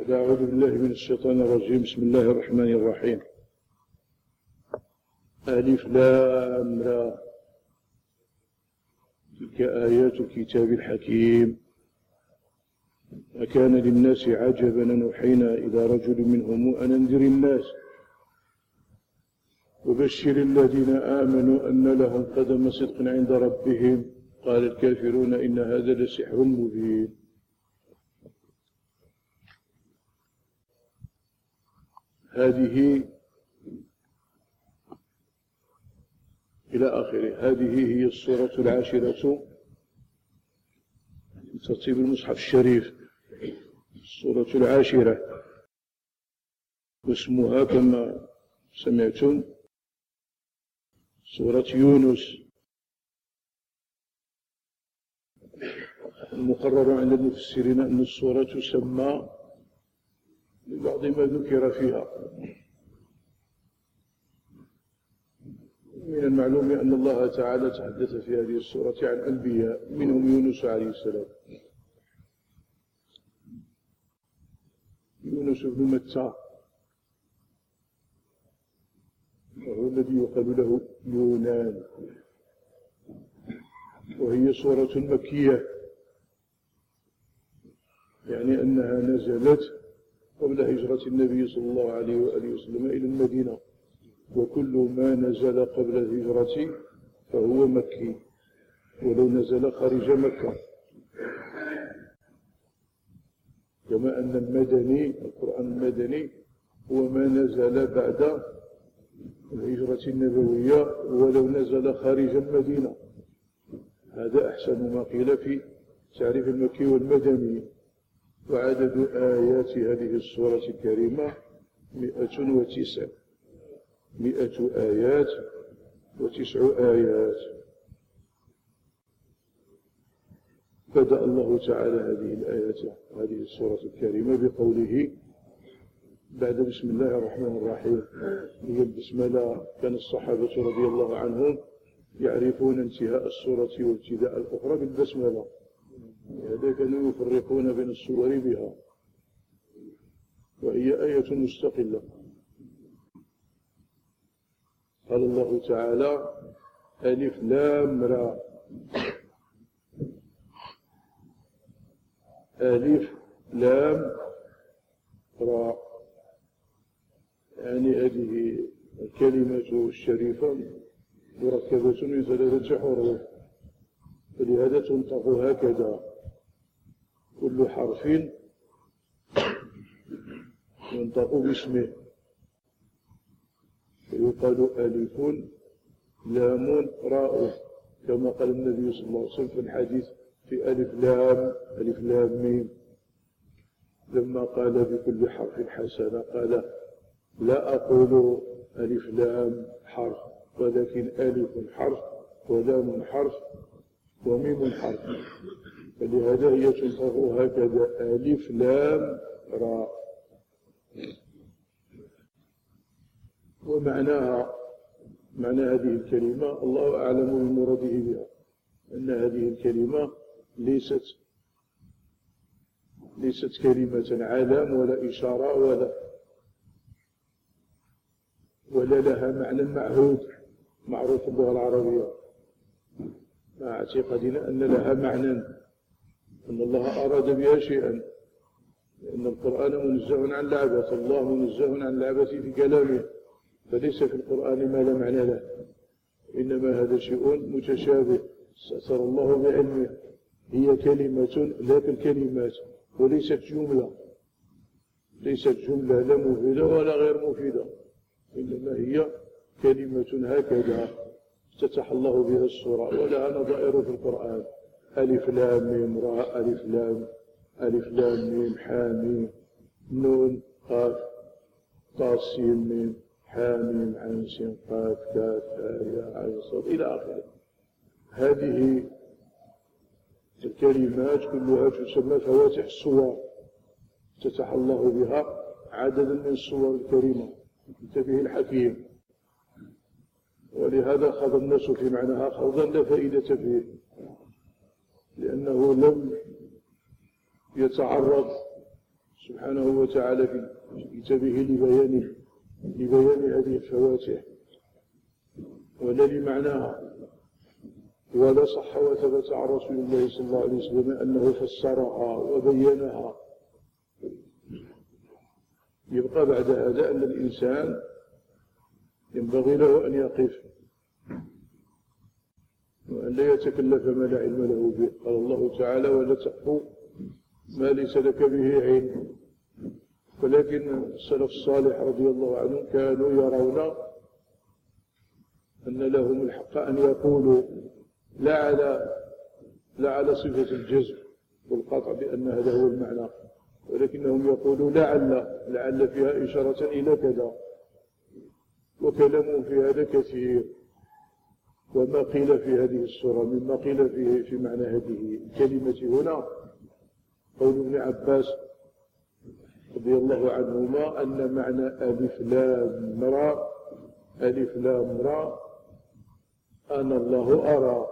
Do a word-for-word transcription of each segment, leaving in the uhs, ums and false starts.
أعوذ بالله من الشيطان الرجيم. بسم الله الرحمن الرحيم. ألف لام را، تلك آيات الكتاب الحكيم. أكان للناس عجبا أن أوحينا إلى رجل منهم أن أنذر الناس وبشر الذين آمنوا أن لهم قدم صدق عند ربهم. قال الكافرون إن هذا لسحر مبين. هذه إلى آخره. هذه هي السورة العاشرة في ترتيب المصحف الشريف، السورة العاشرة، واسمها كما سمعتم سورة يونس. المقرر عند المفسرين أن السورة تسمى لبعض ما ذكر فيها. من المعلوم أن الله تعالى تحدث في هذه السورة عن أنبياء، منهم يونس عليه السلام. يونس بن متى وهو الذي يقال له يونان، وهي سورة مكية، يعني أنها نزلت قبل هجرة النبي صلى الله عليه وآله وسلم إلى المدينة، وكل ما نزل قبل الهجرة فهو مكي ولو نزل خارج مكة، كما أن المدني، القرآن المدني، هو ما نزل بعد الهجرة النبوية ولو نزل خارج المدينة. هذا أحسن ما قيل في تعريف المكي والمدني. وعدد آيات هذه السورة الكريمة مئة وتسع مئة آيات وتسع آيات. بدأ الله تعالى هذه الآيات هذه السورة الكريمة بقوله بعد بسم الله الرحمن الرحيم. هي البسملة. كان الصحابة رضي الله عنهم يعرفون انتهاء السورة وابتداء الأخرى بالبسملة، لهذا كانوا يفرقون بين السور بها، وهي آية مستقلة. قال الله تعالى ألف لام را. ألف لام را، يعني هذه الكلمة الشريفة مركبة من ثلاثة حروف، فلهذا تنطق هكذا. كل حرف ينطق باسمه، فيقال ألف لام راء، كما قال النبي صلى الله عليه وسلم في الحديث في ألف لام ألف لام ميم. لما قال بكل حرف حسنة قال لا أقول ألف لام حرف، ولكن ألف حرف ولام حرف وميم حرف، فلهذا هي تنطق هكذا ألف لام راء. ومعناها، معنى هذه الكلمة الله أعلم بمراده بها، أن هذه الكلمة ليست ليست كلمة علام ولا إشارة ولا ولا لها معنى معهود معروف باللغة العربية، مع اعتقادنا أن لها معنى، أن الله أراد بها شيئا، لأن القرآن منزه عن لعبة، الله منزه عن لعبة في كلامه، فليس في القرآن ما لا معنى له، إنما هذا شيء متشابه استأثر الله بعلمه. هي كلمة لا كالكلمات، وليست جملة، ليست جملة لا مفيدة ولا غير مفيدة، إنما هي كلمة هكذا افتتح الله بها السورة، ولها نظائر في القرآن. ألف لام ميم راء، ألف لام ألف لام ميم حاميم نون قاف طاء سين ميم حاميم عين سين قاف كاف هاء عين صاد إلى آخره. هذه الكلمات كلها تسمى فواتح الصور، افتتح الله بها عددا من الصور الكريمة في كتابه الحكيم، ولهذا خاض الناس في معناها خوضا لا فائدة فيه، لأنه لم يتعرض سبحانه وتعالى في كتابه لبيان لبيان هذه الفواتح ولا لمعناها، ولا صح وثبت عن رسول الله صلى الله عليه وسلم أنه فسرها وبينها. يبقى بعد هذا أن الإنسان ينبغي له أن يقف وأن لا يتكلف ما لا علم له به. قال الله تعالى: ولا تقف ما ليس لك به علم. ولكن السلف الصالح رضي الله عنهم كانوا يرون أن لهم الحق أن يقولوا لا على لا على صفة الجزم والقطع بأن هذا هو المعنى، ولكنهم يقولوا لعل لعل فيها إشارة إلى كذا، وكلامهم في هذا كثير. وما قيل في هذه السورة مما قيل في في معنى هذه الكلمة هنا قول ابن عباس رضي الله عنهما أن معنى ألف لام را ألف لام را أنا الله أرى،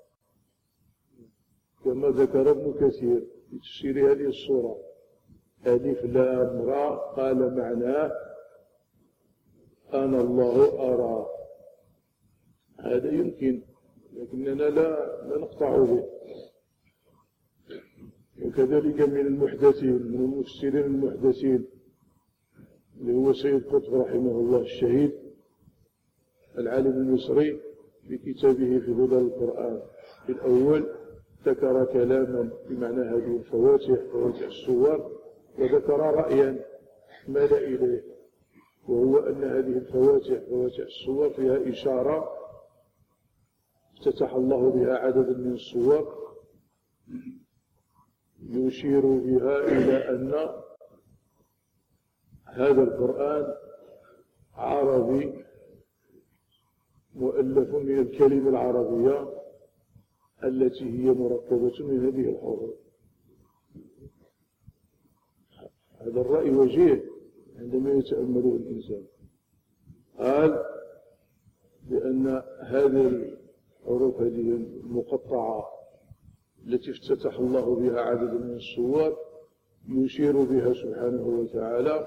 كما ذكر ابن كثير في تفسير هذه السورة. ألف لام را قال معناه أنا الله أرى. هذا يمكن، لكننا لا لا نقطع به. وكذلك من المحدثين من المفسرين المحدثين اللي هو سيد قطب رحمه الله الشهيد العالم المصري في كتابه في ظلال القرآن في الأول ذكر كلاما بمعنى هذه الفواتح فواتح السور، وذكر رأيا مال إليه، وهو أن هذه الفواتح فواتح السور فيها إشارة افتتح الله بها عددا من السور يشير بها إلى أن هذا القرآن عربي مؤلف من الكلمة العربية التي هي مركبة من هذه الحروف. هذا الرأي وجيه عندما يتأمله الإنسان. قال بأن هذه الحروف هذه المقطعة التي افتتح الله بها عدد من الصور يشير بها سبحانه وتعالى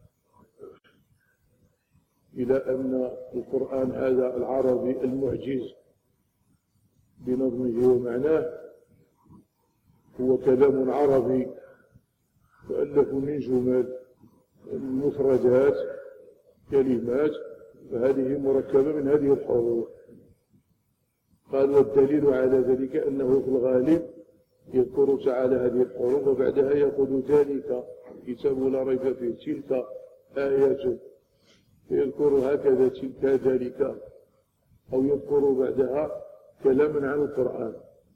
إلى أن القرآن هذا العربي المعجز بنظمه ومعناه هو كلام عربي مؤلف من جمل مفردات كلمات، فهذه مركبة من هذه الحروف. قال والدليل على ذلك أنه في الغالب يذكر تعالى هذه الحروف وبعدها يقول ذلك كتاب لا ريب فيه تلك آيات، يذكر هكذا تلك ذلك، أو يذكر بعدها كلاما عن القرآن.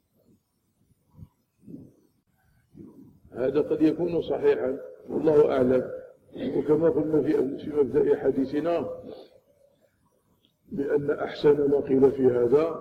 هذا قد يكون صحيحا والله أعلم. وكما قلنا في مبدأ حديثنا بأن أحسن ما قيل في هذا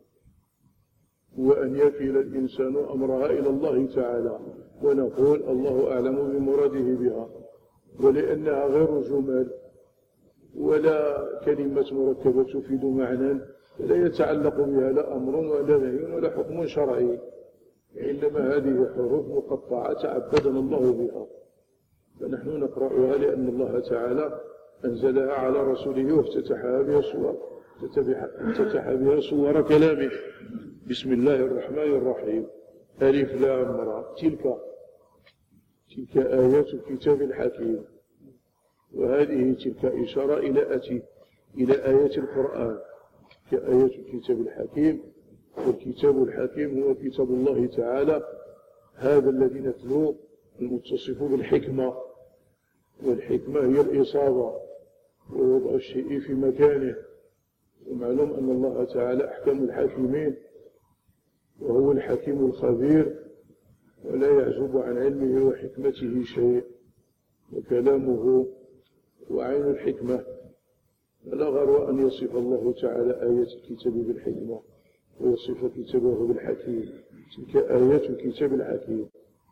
هو أن يكل الإنسان أمرها إلى الله تعالى ونقول الله أعلم بمراده بها، ولأنها غير جمل ولا كلمة مركبة تفيد معنى لا يتعلق بها لا أمر ولا نهي ولا حكم شرعي، إنما هذه حروف مقطعة تعبدنا الله بها، فنحن نقرأها لأن الله تعالى أنزلها على رسوله وافتتحها بها سور افتتح بها سور كلامه. بسم الله الرحمن الرحيم ألف لام را تلك تلك آيات الكتاب الحكيم. وهذه تلك إشارة إلى أتي إلى آيات القرآن كآيات الكتاب الحكيم. والكتاب الحكيم هو كتاب الله تعالى هذا الذي نتلوه المتصف بالحكمة، والحكمة هي الإصابة ووضع الشيء في مكانه. ومعلوم أن الله تعالى أحكم الحاكمين وهو الحكيم الخبير ولا يعزب عن علمه وحكمته شيء، وكلامه وعين الحكمة. فلا غرو أن يصف الله تعالى آيات الكتاب بالحكمة ويصف كتابه بالحكيم. تلك آيات الكتاب الحكيم.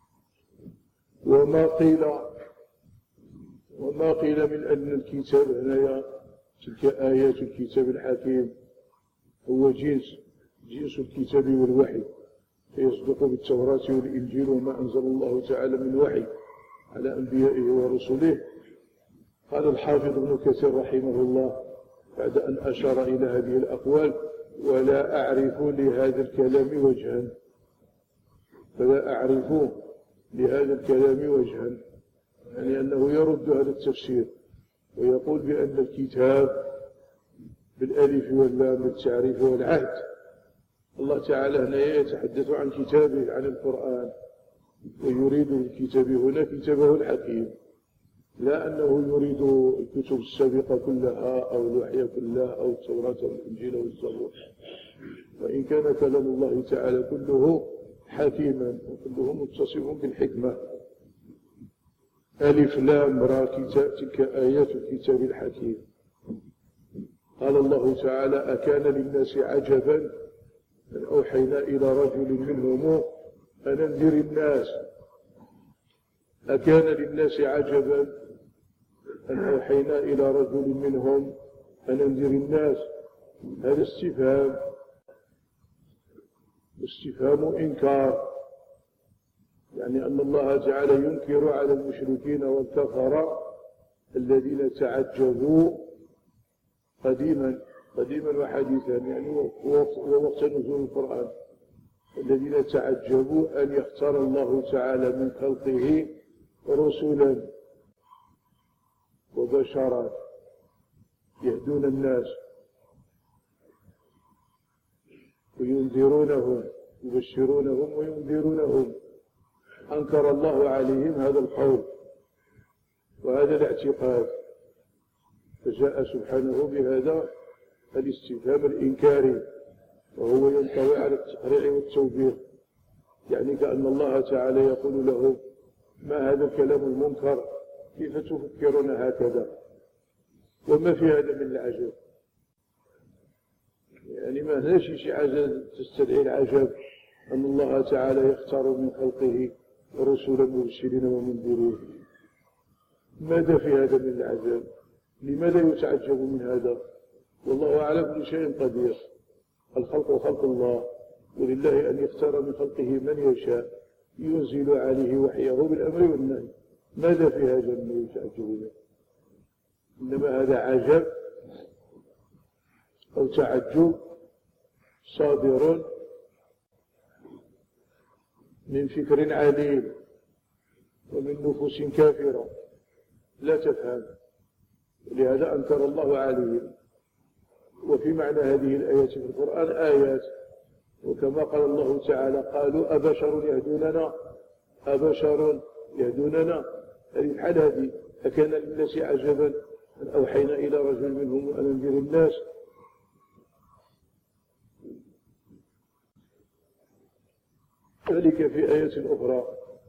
وما قيل وما قيل من أن الكتاب هنا تلك آيات الكتاب الحكيم هو جنس جنس الكتاب والوحي، فيصدق بالتوراة والإنجيل وما أنزل الله تعالى من وحي، على أنبيائه ورسله. قال الحافظ ابن كثير رحمه الله بعد أن أشار إلى هذه الأقوال: ولا أعرف لهذا الكلام وجها فلا أعرف لهذا الكلام وجها يعني أنه يرد هذا التفسير ويقول بأن الكتاب بالألف واللام للتعريف والعهد. الله تعالى هنا يتحدث عن كتابه، عن القرآن، ويريد بالكتاب هنا كتابه الحكيم، لا أنه يريد الكتب السابقة كلها أو الوحي كلها أو التوراة والإنجيل والزبور، وإن كان كلام الله تعالى كله حكيما وكله متصف بالحكمة. ألف لام را تلك آيات الكتاب الحكيم. قال الله تعالى: أكان للناس عجبا أن أوحينا إلى رجل منهم أن أنذر الناس. أكان للناس عجبا أن أوحينا إلى رجل منهم أن أنذر الناس. هذا استفهام استفهام إنكار، يعني أن الله تعالى ينكر على المشركين والكفرة الذين تعجبوا قديما قديما وحديثا، يعني ووقت نزول القرآن، الذين تعجبوا أن يختار الله تعالى من خلقه رسلا وبشرا يهدون الناس وينذرونهم، يبشرونهم وينذرونهم. أنكر الله عليهم هذا القول وهذا الاعتقاد، فجاء سبحانه بهذا الاستفهام الإنكاري، وهو ينطوي على التقريع والتوبيخ، يعني كأن الله تعالى يقول له: ما هذا الكلام المنكر؟ كيف تفكرون هكذا؟ وما في هذا من العجب؟ يعني ما هناش شي حاجة تستدعي العجب أن الله تعالى يختار من خلقه رسلا مبشرين ومنذرين. ماذا في هذا من العجب؟ لماذا يتعجب من هذا؟ والله على كل شيء قدير. الخلق خلق الله، ولله أن يختار من خلقه من يشاء ينزل عليه وحيه بالأمر والنهي. ماذا في هذا من يتعجب به؟ إنما هذا عجب أو تعجب صادر من فكر عليل ومن نفوس كافرة لا تفهم، لهذا أنكر الله عليهم. وفي معنى هذه الآيات في القرآن آيات، وكما قال الله تعالى: قالوا أبشر يهدوننا أبشر يهدوننا. هذه الحال هذه: أكان للناس عجبا أن أوحينا إلى رجل منهم أن أنذر الناس. ذلك في آية أخرى.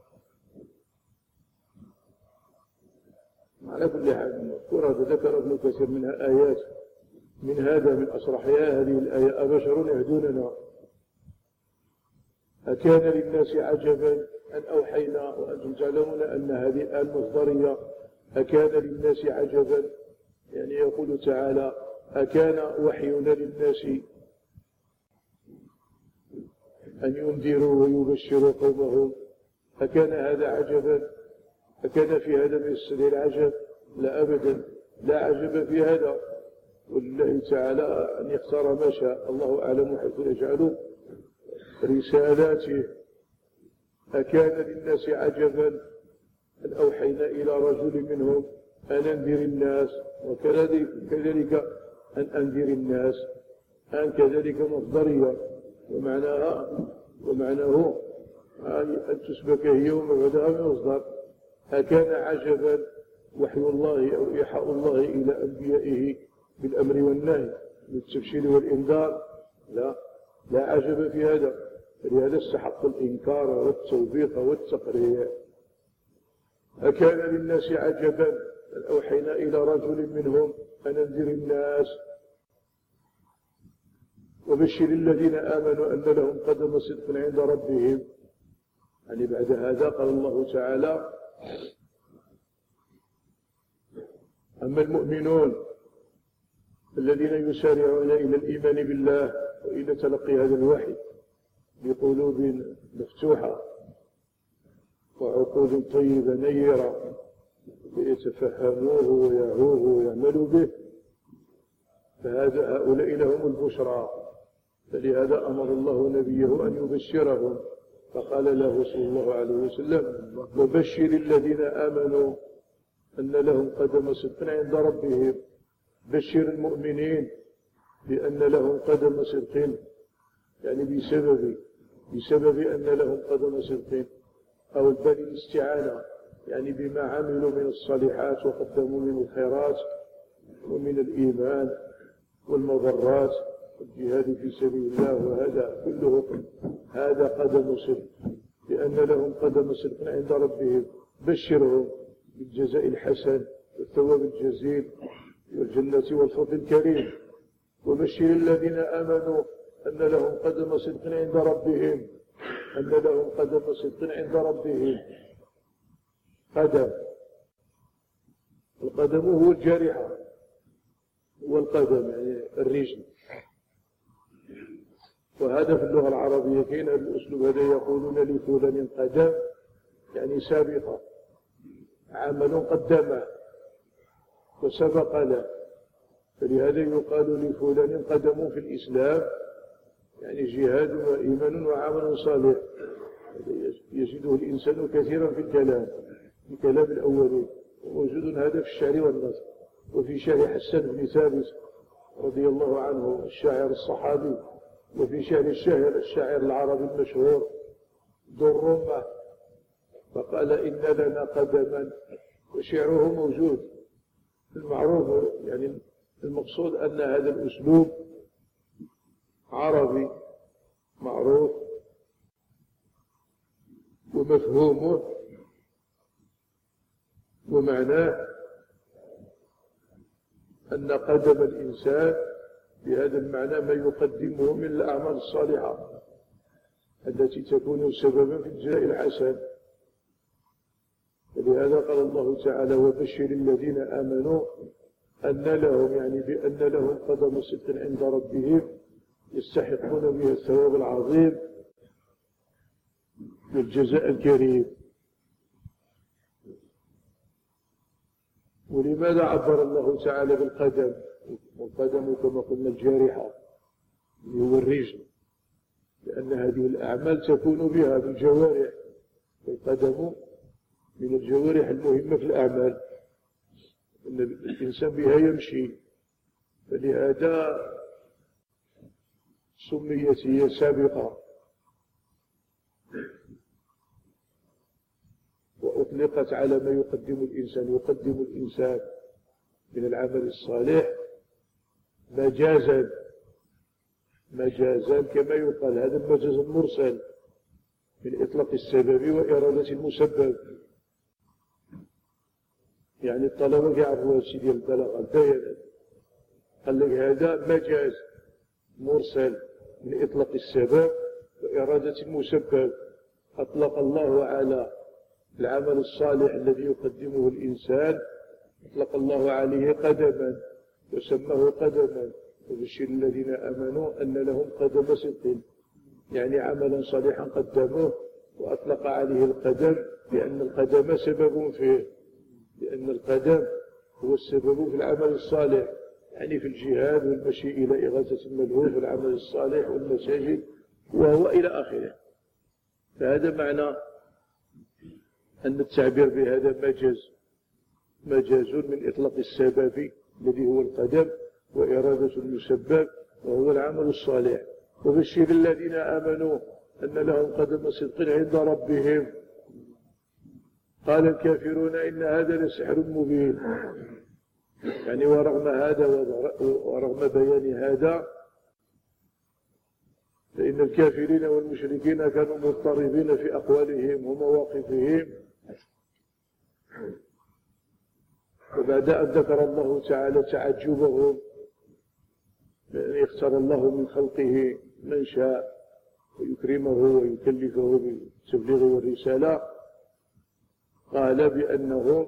على كل حال مذكورة ذكر ابن كثير منها آيات، من هذا من أصرحها هذه الآية: أبشر يهدوننا. أكان للناس عجبا أن أوحينا، وأنتم تعلمون أن هذه الآن مصدرية. أكان للناس عجبا يعني يقول تعالى: أكان وحينا للناس أن ينذروا ويبشروا قومهم. أكان هذا عجبا؟ أكان في هذا من السنة العجب؟ لا أبدا، لا عجب في هذا. ولله تعالى أن يختار ما شاء، الله أعلم حيث يجعل رسالاته. أكان للناس عجبا أن أوحينا إلى رجل منهم أن أنذر الناس، وكذلك أن أنذر الناس، أن كذلك مصدرية، ومعناها ومعناه أن تسبك هي ومبعدها من مصدر. أكان عجبا وحي الله أو إيحاء الله إلى أنبيائه بالأمر والنهي بالتبشير والإنذار؟ لا، لا عجب في هذا، لهذا استحق الإنكار والتوبيخ والتقريع. أكان للناس عجبا أن أوحينا إلى رجل منهم أن أنذر الناس وبشر الذين آمنوا أن لهم قدم صدق عند ربهم. يعني بعد هذا قال الله تعالى: أما المؤمنون الذين يسارعون إلى الإيمان بالله وإلى تلقي هذا الوحي بقلوب مفتوحة وعقول طيبة نيرة ليتفهموه ويعوه ويعملوا به، فهذا هؤلاء لهم البشرى. فلهذا أمر الله نبيه أن يبشرهم، فقال له صلى الله عليه وسلم: وبشر الذين آمنوا أن لهم قدم صدق عند ربهم. بشر المؤمنين بأن لهم قدم صدق، يعني بسبب بسبب أن لهم قدم صدق، أو الباب الاستعانة، يعني بما عملوا من الصالحات وقدموا من الخيرات ومن الإيمان والمضرات والجهاد في سبيل الله، وهذا كله هذا قدم صدق، لأن لهم قدم صدق عند ربهم. بشرهم بالجزاء الحسن والثواب الجزيل والجنة والفضل الكريم. وبشر الذين آمنوا أن لهم قدم صدق عند ربهم، أن لهم قدم صدق عند ربهم. قدم، القدم هو الجارحة، هو القدم يعني الرجل. وهذا في اللغة العربية كاين هذا الأسلوب هذا، يقولون لفلان قدم يعني سابقة، عمل قدمه وسبق له، فلهذا يقال لفلان قدم في الإسلام، يعني جهاد وإيمان وعمل صالح. يجده الإنسان كثيرا في الكلام، في كلام الأولين، وموجود هذا في الشعر والنثر، وفي شعر حسان بن ثابت رضي الله عنه الشاعر الصحابي، وفي شعر الشاعر الشاعر العربي المشهور ذو الرمة، فقال: إن لنا قدما. وشعره موجود. المعروف يعني المقصود أن هذا الأسلوب عربي معروف، ومفهومه ومعناه أن قدم الإنسان بهذا المعنى ما يقدمه من الأعمال الصالحة التي تكون سببا في الجزاء الحسن. ولهذا قال الله تعالى: وبشر الذين آمنوا أن لهم، يعني بأن لهم قدم صدق عند ربهم يستحقون بها الثواب العظيم والجزاء الكريم. ولماذا عبر الله تعالى بالقدم؟ والقدم كما قلنا الجارحة اللي هو الرجل، لأن هذه الأعمال تكون بها بالجوارح، والقدم من الجوارح المهمة في الأعمال، أن الإنسان بها يمشي، فلهذا سميت هي سابقة، وأطلقت على ما يقدم الإنسان. يقدم الإنسان من العمل الصالح مجازا مجازا كما يقال، هذا المجاز المرسل من إطلاق السبب وإرادة المسبب. يعني الطلبة يعرفوا هذا ديال البلاغة البيان، قال لك هذا مجاز مرسل من إطلاق السبب وإرادة المسبب. أطلق الله على العمل الصالح الذي يقدمه الإنسان، أطلق الله عليه قدما وسماه قدما. وبشر الذين آمنوا أن لهم قدم صدق، يعني عملا صالحا قدموه وأطلق عليه القدم، لأن القدم سبب فيه، لأن القدم هو السبب في العمل الصالح، يعني في الجهاد والمشي إلى إغاثة الملهوف والعمل الصالح والمساجد وهو إلى آخره. فهذا معنى أن التعبير بهذا مجاز مجاز من إطلاق السبب الذي هو القدم وإرادة المسبب وهو العمل الصالح. وبشر الذين آمنوا أن لهم قدم صدق عند ربهم. قال الكافرون إن هذا لسحر مبين، يعني ورغم هذا ورغم بيان هذا فإن الكافرين والمشركين كانوا مضطربين في أقوالهم ومواقفهم. وبعد أن ذكر الله تعالى تعجبهم بأن يختار الله من خلقه من شاء ويكرمه ويكلفه بالتبليغ والرسالة، قال بأنهم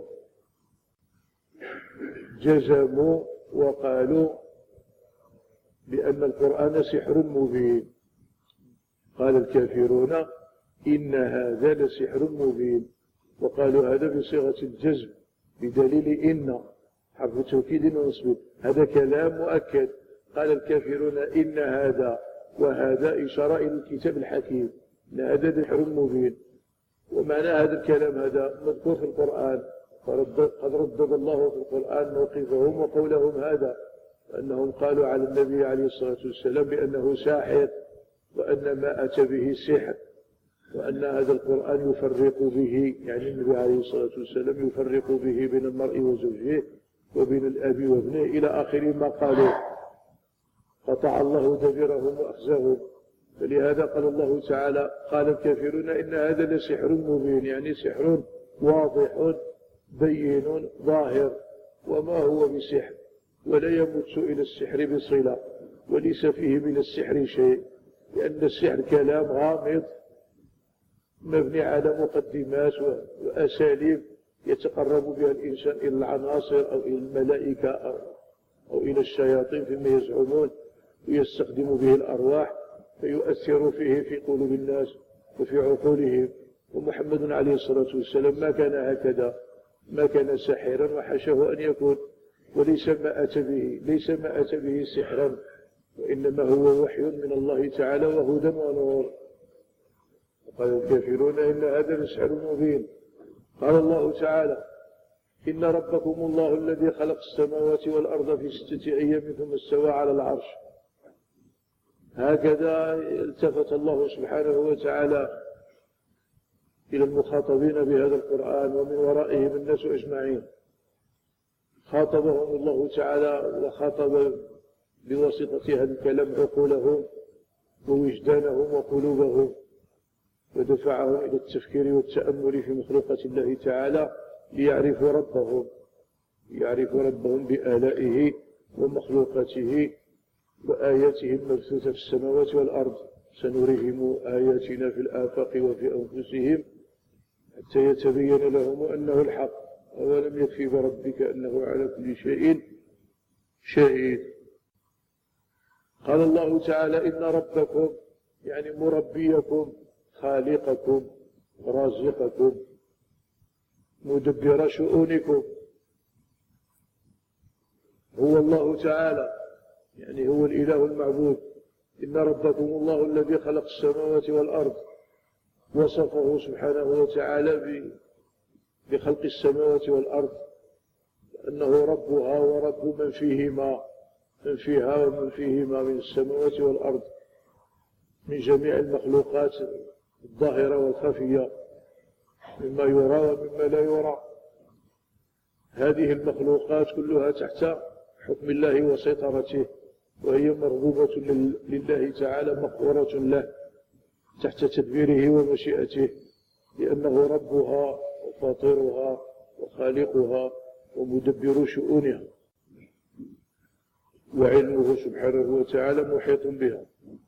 جزموا وقالوا بأن القرآن سحر مبين. قال الكافرون إن هذا لسحر مبين، وقالوا هذا بصيغة الجزم بدليل إن حرف توكيد ونصب، هذا كلام مؤكد. قال الكافرون إن هذا، وهذا إشارة إلى الكتاب الحكيم، إن هذا سحر مبين. ومعنى هذا الكلام هذا مذكور في القرآن، قد ردد الله في القرآن موقفهم وقولهم هذا، أنهم قالوا على النبي عليه الصلاة والسلام بأنه ساحر، وأن ما أتى به سحر، وأن هذا القرآن يفرق به، يعني النبي عليه الصلاة والسلام يفرق به بين المرء وزوجه وبين الأب وابنه إلى آخر ما قالوا. قطع الله دبرهم وأخزاهم. فلهذا قال الله تعالى قال الكافرون إن هذا لسحر مبين، يعني سحر واضح بين ظاهر، وما هو بسحر، ولا يمت إلى السحر بصلة، وليس فيه من السحر شيء، لأن السحر كلام غامض مبني على مقدمات وأساليب يتقرب بها الإنسان إلى العناصر أو إلى الملائكة أو, أو إلى الشياطين فيما يزعمون، ويستخدم به الأرواح فيؤثر فيه في قلوب الناس وفي عقولهم. ومحمد عليه الصلاة والسلام ما كان هكذا، ما كان ساحرا وحاشاه أن يكون، وليس ما أتى به ليس ما أتى به سحرا، وإنما هو وحي من الله تعالى وهدى ونور. قال الكافرون إن هذا لسحر مبين. قال الله تعالى إن ربكم الله الذي خلق السماوات والأرض في ستة أيام ثم استوى على العرش. هكذا التفت الله سبحانه وتعالى إلى المخاطبين بهذا القرآن ومن ورائهم الناس أجمعين. خاطبهم الله تعالى وخاطب بواسطة هذا الكلام عقولهم ووجدانهم وقلوبهم، ودفعهم إلى التفكير والتأمل في مخلوقات الله تعالى ليعرفوا ربهم يعرفوا ربهم بآلائه ومخلوقاته وآياته المبثوثة في السماوات والأرض. سنريهم آياتنا في الآفاق وفي أنفسهم حتى يتبين لهم أنه الحق، أولم يكفي بربك أنه على كل شيء شهيد. قال الله تعالى إن ربكم يعني مربيكم خالقكم رازقكم مدبر شؤونكم هو الله تعالى، يعني هو الإله المعبود. إن ربكم الله الذي خلق السماوات والأرض، وصفه سبحانه وتعالى بخلق السماوات والأرض أنه ربها ورب من فيهما من فيها ومن فيهما من السماوات والأرض، من جميع المخلوقات الظاهرة والخفية، مما يرى ومما لا يرى. هذه المخلوقات كلها تحت حكم الله وسيطرته، وهي مرغوبة لله تعالى مقهورة له تحت تدبيره ومشيئته، لأنه ربها وفاطرها وخالقها ومدبر شؤونها، وعلمه سبحانه وتعالى محيط بها.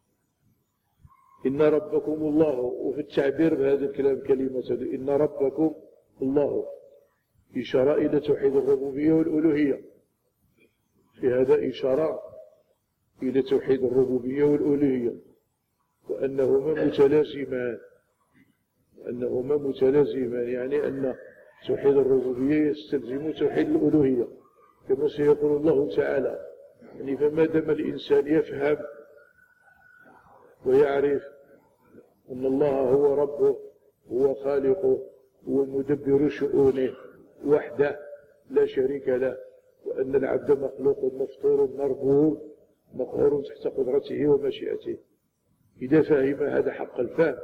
إن ربكم الله، وفي التعبير بهذا الكلام كلمة إن ربكم الله إشارة إلى توحيد الربوبية والألوهية، في هذا إشارة إلى توحيد الربوبية والألوهية، وأنهما متلازمان أنهما متلازمان يعني أن توحيد الربوبية يستلزم توحيد الألوهية كما سيقول الله تعالى. يعني فما دام الإنسان يفهم ويعرف أن الله هو ربه، هو خالقه، هو مدبر شؤونه وحده لا شريك له، وأن العبد مخلوق مفطور مربوب مقهور تحت قدرته ومشيئته، إذا فهم هذا حق الفهم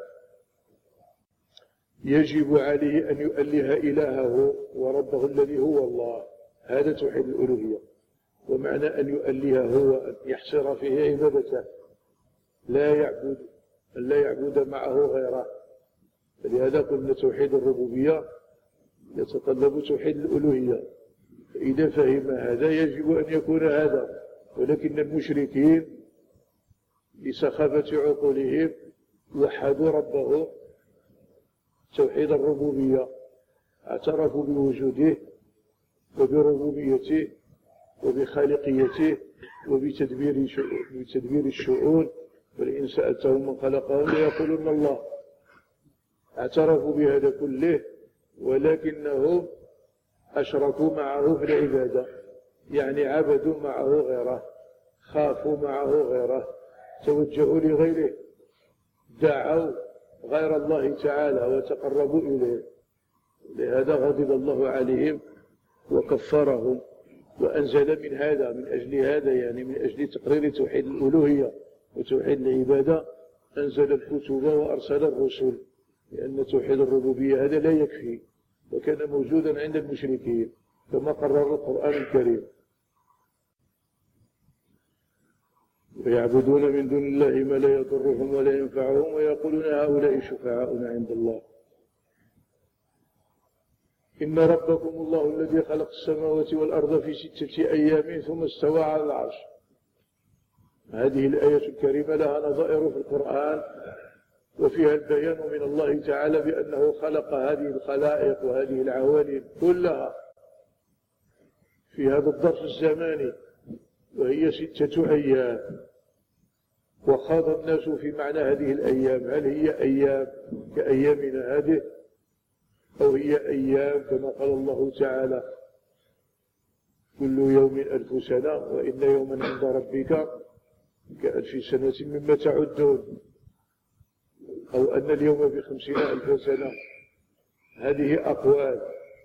يجب عليه أن يؤله إلهه وربه الذي هو الله. هذا توحيد الألوهية. ومعنى أن يؤلهه هو أن يحصر فيه عبادته، لا يعبد لا يعبد معه غيره. فلهذا قلنا توحيد الربوبية يتطلب توحيد الألوهية، فإذا فهم هذا يجب أن يكون هذا. ولكن المشركين لسخافة عقولهم وحدوا ربهم توحيد الربوبية، اعترفوا بوجوده وبربوبيته وبخالقيته وبتدبير بتدبير الشؤون. ولئن سألتهم من خلقهم ليقولن الله. اعترفوا بهذا كله ولكنهم أشركوا معه في العبادة، يعني عبدوا معه غيره، خافوا معه غيره، توجهوا لغيره، دعوا غير الله تعالى وتقربوا إليه. لهذا غضب الله عليهم وكفرهم، وأنزل من هذا من أجل هذا يعني من أجل تقرير توحيد الألوهية وتوحيد العبادة أنزل الكتب وأرسل الرسل، لأن توحيد الربوبية هذا لا يكفي، وكان موجودا عند المشركين كما قرر القرآن الكريم. ويعبدون من دون الله ما لا يضرهم ولا ينفعهم ويقولون هؤلاء شفعاؤنا عند الله. إن ربكم الله الذي خلق السماوات والأرض في ستة أيام ثم استوى على العرش. هذه الآية الكريمة لها نظائر في القرآن، وفيها البيان من الله تعالى بأنه خلق هذه الخلائق وهذه العوالم كلها في هذا الظرف الزماني، وهي ستة أيام. وخاض الناس في معنى هذه الأيام، هل هي أيام كأيامنا هذه أو هي أيام كما قال الله تعالى كل يوم ألف سنة وإن يوما عند ربك كألف سنة مما تعدون، أو أن اليوم بخمسين ألف سنة. هذه أقوال،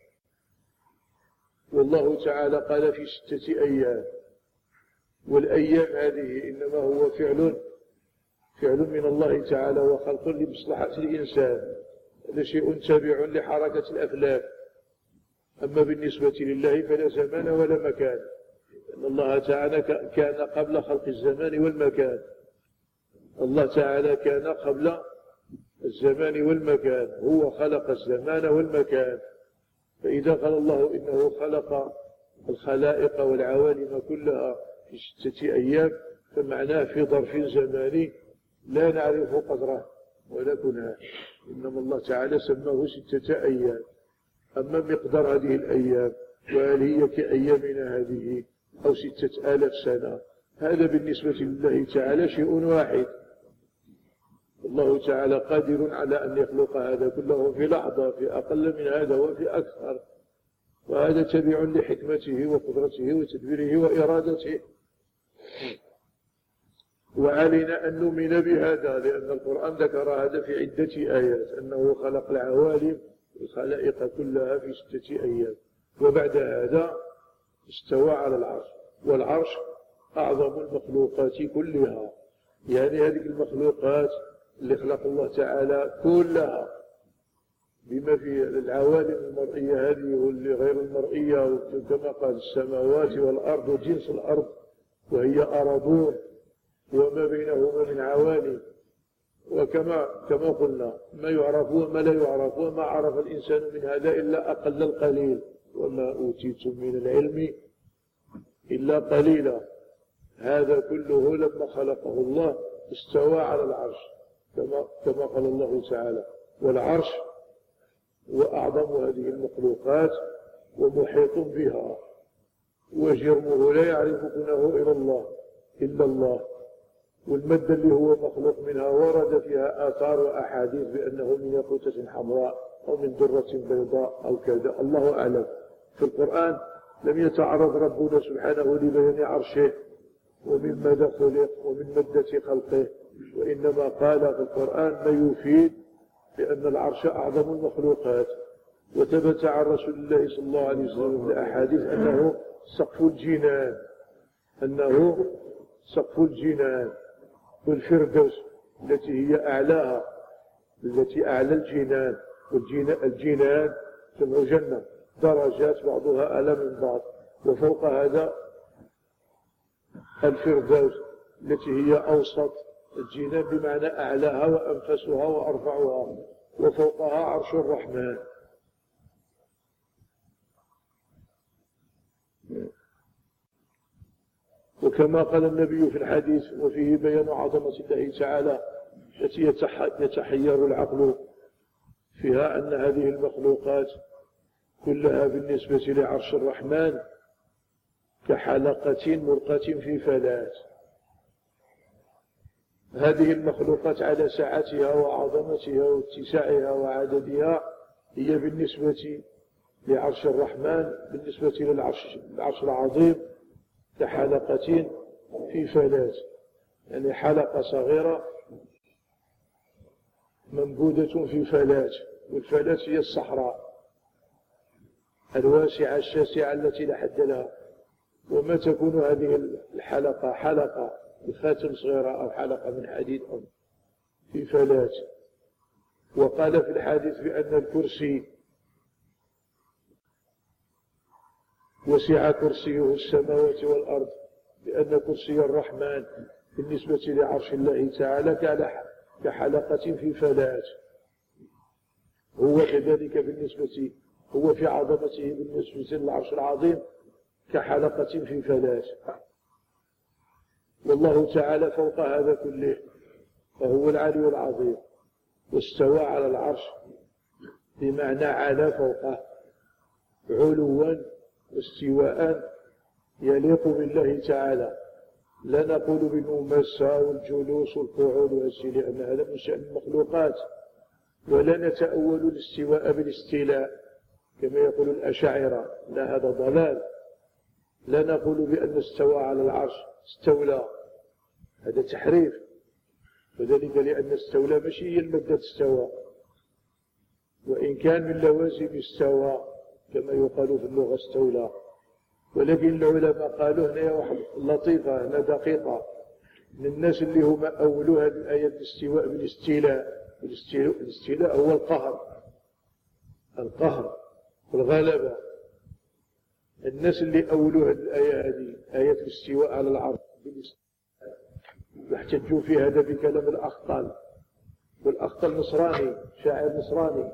والله تعالى قال في ستة أيام، والأيام هذه إنما هو فعل فعل من الله تعالى وخلق لمصلحة الإنسان، هذا شيء تابع لحركة الأفلاك. أما بالنسبة لله فلا زمان ولا مكان، أن الله تعالى كان قبل خلق الزمان والمكان. الله تعالى كان قبل الزمان والمكان، هو خلق الزمان والمكان. فإذا قال الله إنه خلق الخلائق والعوالم كلها في ستة أيام فمعناه في ظرف زماني لا نعرف قدره ولا كناه، إنما الله تعالى سماه ستة أيام. أما مقدار هذه الأيام وهل هي كأيامنا هذه أو ستة آلاف سنة، هذا بالنسبة لله تعالى شيء واحد. الله تعالى قادر على أن يخلق هذا كله في لحظة، في أقل من هذا وفي أكثر، وهذا تبع لحكمته وقدرته وتدبيره وإرادته. وعلينا أن نؤمن بهذا، لأن القرآن ذكر هذا في عدة آيات، أنه خلق العوالم الخلائق كلها في ستة أيام. وبعد هذا استوى على العرش، والعرش أعظم المخلوقات كلها، يعني هذه المخلوقات اللي خلق الله تعالى كلها بما في العوالم المرئية هذه واللي غير المرئية، كما قال السماوات والأرض وجنس الأرض وهي أراضون وما بينهما من عوالم. وكما كما قلنا ما يعرف وما لا يعرف، وما عرف الإنسان من هذا إلا أقل القليل، وما أوتيتم من العلم إلا قليلا. هذا كله لما خلقه الله استوى على العرش كما كما قال الله تعالى، والعرش هو أعظم هذه المخلوقات ومحيط بها، وجرمه لا يعرف كنه إلا الله إلا الله. والمادة اللي هو مخلوق منها ورد فيها آثار وأحاديث بأنه من ياقوتة حمراء أو من درة بيضاء أو كذا، الله أعلم. في القرآن لم يتعرض ربنا سبحانه لبيان عرشه ومن ماذا خلق ومن مادة خلقه، وإنما قال في القرآن ما يفيد بأن العرش أعظم المخلوقات. وثبت عن رسول الله صلى الله عليه وسلم في الأحاديث أنه سقف الجنان، أنه سقف الجنان، والفردوس التي هي أعلاها، التي أعلى الجنان. والجنان جمع جنة، درجات بعضها أعلى من بعض، وفوق هذا الفردوس التي هي أوسط الجنان بمعنى أعلاها وأنفسها وأرفعها، وفوقها عرش الرحمن. وكما قال النبي في الحديث وفيه بيان عظمة الله تعالى التي يتحير العقل فيها، أن هذه المخلوقات كلها بالنسبة لعرش الرحمن كحلقة ملقاة في فلاة. هذه المخلوقات على سعتها وعظمتها واتساعها وعددها هي بالنسبة لعرش الرحمن بالنسبة للعرش العرش العظيم كحلقة في فلاة، يعني حلقة صغيرة منبودة في فلاة، والفلاة هي الصحراء الواسعة الشاسعة التي لا حد لها. وما تكون هذه الحلقة حلقة بخاتم صغيرة أو حلقة من حديد أو في فلاة. وقال في الحديث بأن الكرسي وسع كرسيه السماوات والأرض، لأن كرسي الرحمن بالنسبة لعرش الله تعالى كحلقة في فلاة. هو كذلك بالنسبة هو في عظمته بالنسبة للعرش العظيم كحلقة في فلاة. والله تعالى فوق هذا كله، فهو العلي العظيم، واستوى على العرش بمعنى على فوقه علوا واستواء يليق بالله تعالى. لا نقول بالمماسة والجلوس والقعود والسي، لأن هذا من شأن المخلوقات، ولا نتأول الاستواء بالاستيلاء كما يقول الأشاعرة، لا، هذا ضلال. لا نقول بأن استوى على العرش استولى، هذا تحريف، وذلك لأن استولى ماشي هي المادة استوى، وإن كان من لوازم استوى كما يقال في اللغة استولى، ولكن العلماء قالوا هنا واحد لطيفة، هنا دقيقة، من الناس اللي هم أولوا هذه الآية الاستواء بالاستيلاء. الاستيلاء هو القهر، القهر والغلبة. الناس اللي أولوا هذه الآية هذه آية الاستواء على العرش يحتجوا في هذا بكلام الأخطل، والأخطل نصراني، شاعر نصراني.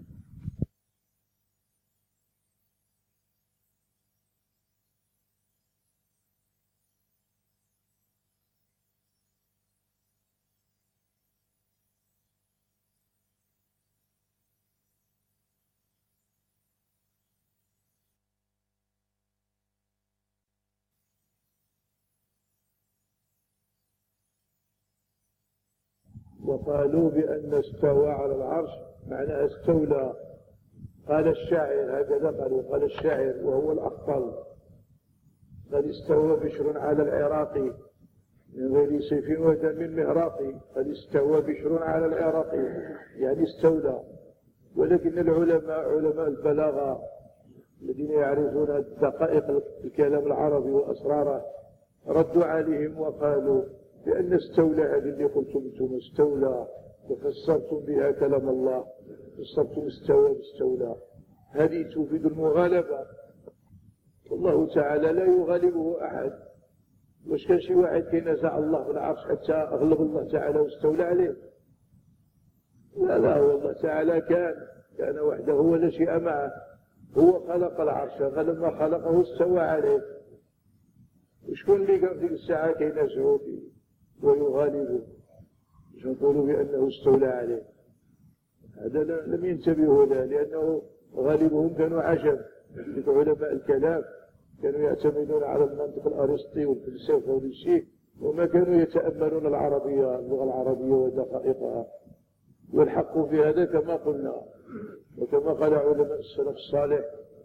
وقالوا بأن استوى على العرش معناها استولى. قال الشاعر هكذا قالوا، قال الشاعر وهو الأخطل: قد استوى بشر على العراق من غير سيف ودم مهراق. قد استوى بشر على العراق يعني استولى. ولكن العلماء علماء البلاغة الذين يعرفون دقائق الكلام العربي وأسراره ردوا عليهم وقالوا بأن استولى هذه اللي قلتم انتم استولى وفسرتم بها كلام الله، فسرتم استوى باستولى، هذه تفيد المغالبة، والله تعالى لا يغالبه أحد. واش كان شي واحد كينازع الله بالعرش حتى أغلب الله تعالى واستولى عليه؟ لا لا، والله تعالى كان كان وحده ولا شيء معه، هو خلق العرش فلما خلقه استوى عليه. وشكون اللي كان في الساعة كينازعه فيه ويغالبه باش نقولوا بأنه استولى عليه؟ هذا لم ينتبهوا له، لأنه غالبهم كانوا عجب. علماء الكلام كانوا يعتمدون على المنطق الأرسطي والفلسفة والشيء، وما كانوا يتأملون العربية اللغة العربية ودقائقها. والحق في هذا كما قلنا، وكما قال علماء السلف الصالح،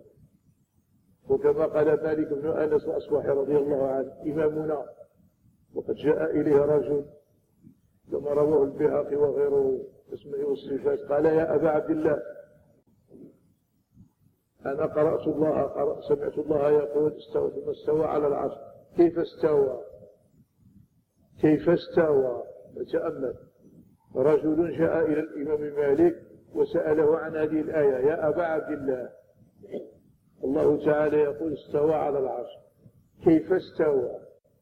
وكما قال مالك بن أنس الأصبحي رضي الله عنه إمامنا: وقد جاء إليه رجل كما رواه البيهقي وغيره اسمه والصفات، قال: يا أبا عبد الله، أنا قرأت الله قرأ سمعت الله يقول استوى ثم استوى على العرش، كيف استوى؟ كيف استوى؟ فتأمل. رجل جاء إلى الإمام مالك وسأله عن هذه الآية: يا أبا عبد الله، الله تعالى يقول استوى على العرش، كيف استوى؟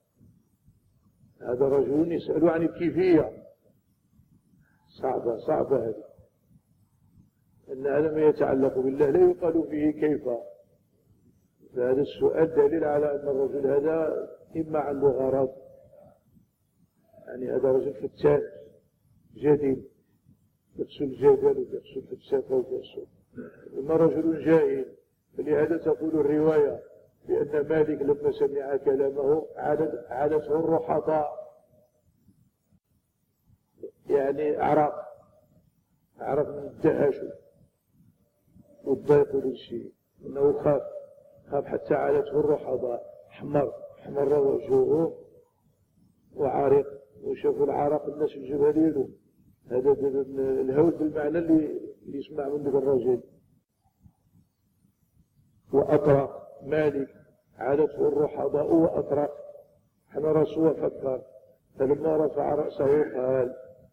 هذا رجل يسأل عن الكيفية. صعبة صعبة هذه، أن هذا ما يتعلق بالله لا يقال فيه كيف. فهذا السؤال دليل على أن الرجل هذا إما عنده غرض، يعني هذا رجل فتان جديد يقصد الجدل ويقصد الفلسفة ويقصد، إما رجل جاهل. فلهذا تقول الرواية بأن مالك لما سمع كلامه عادته الرحضاء، يعني عرق عرق من التهاشم. والضيق والشيء، انه خاف خاف حتى عالته الرحضاء، حمر حمر وجهه وعرق، وشافوا العرق الناس في الجبهه ديالو. هذا الهول بالمعنى اللي يسمع من ذاك الرجل. واطرق مالك عالته الرحضاء واطرق، حنى راسه وفكر، فلما رفع راسه قال: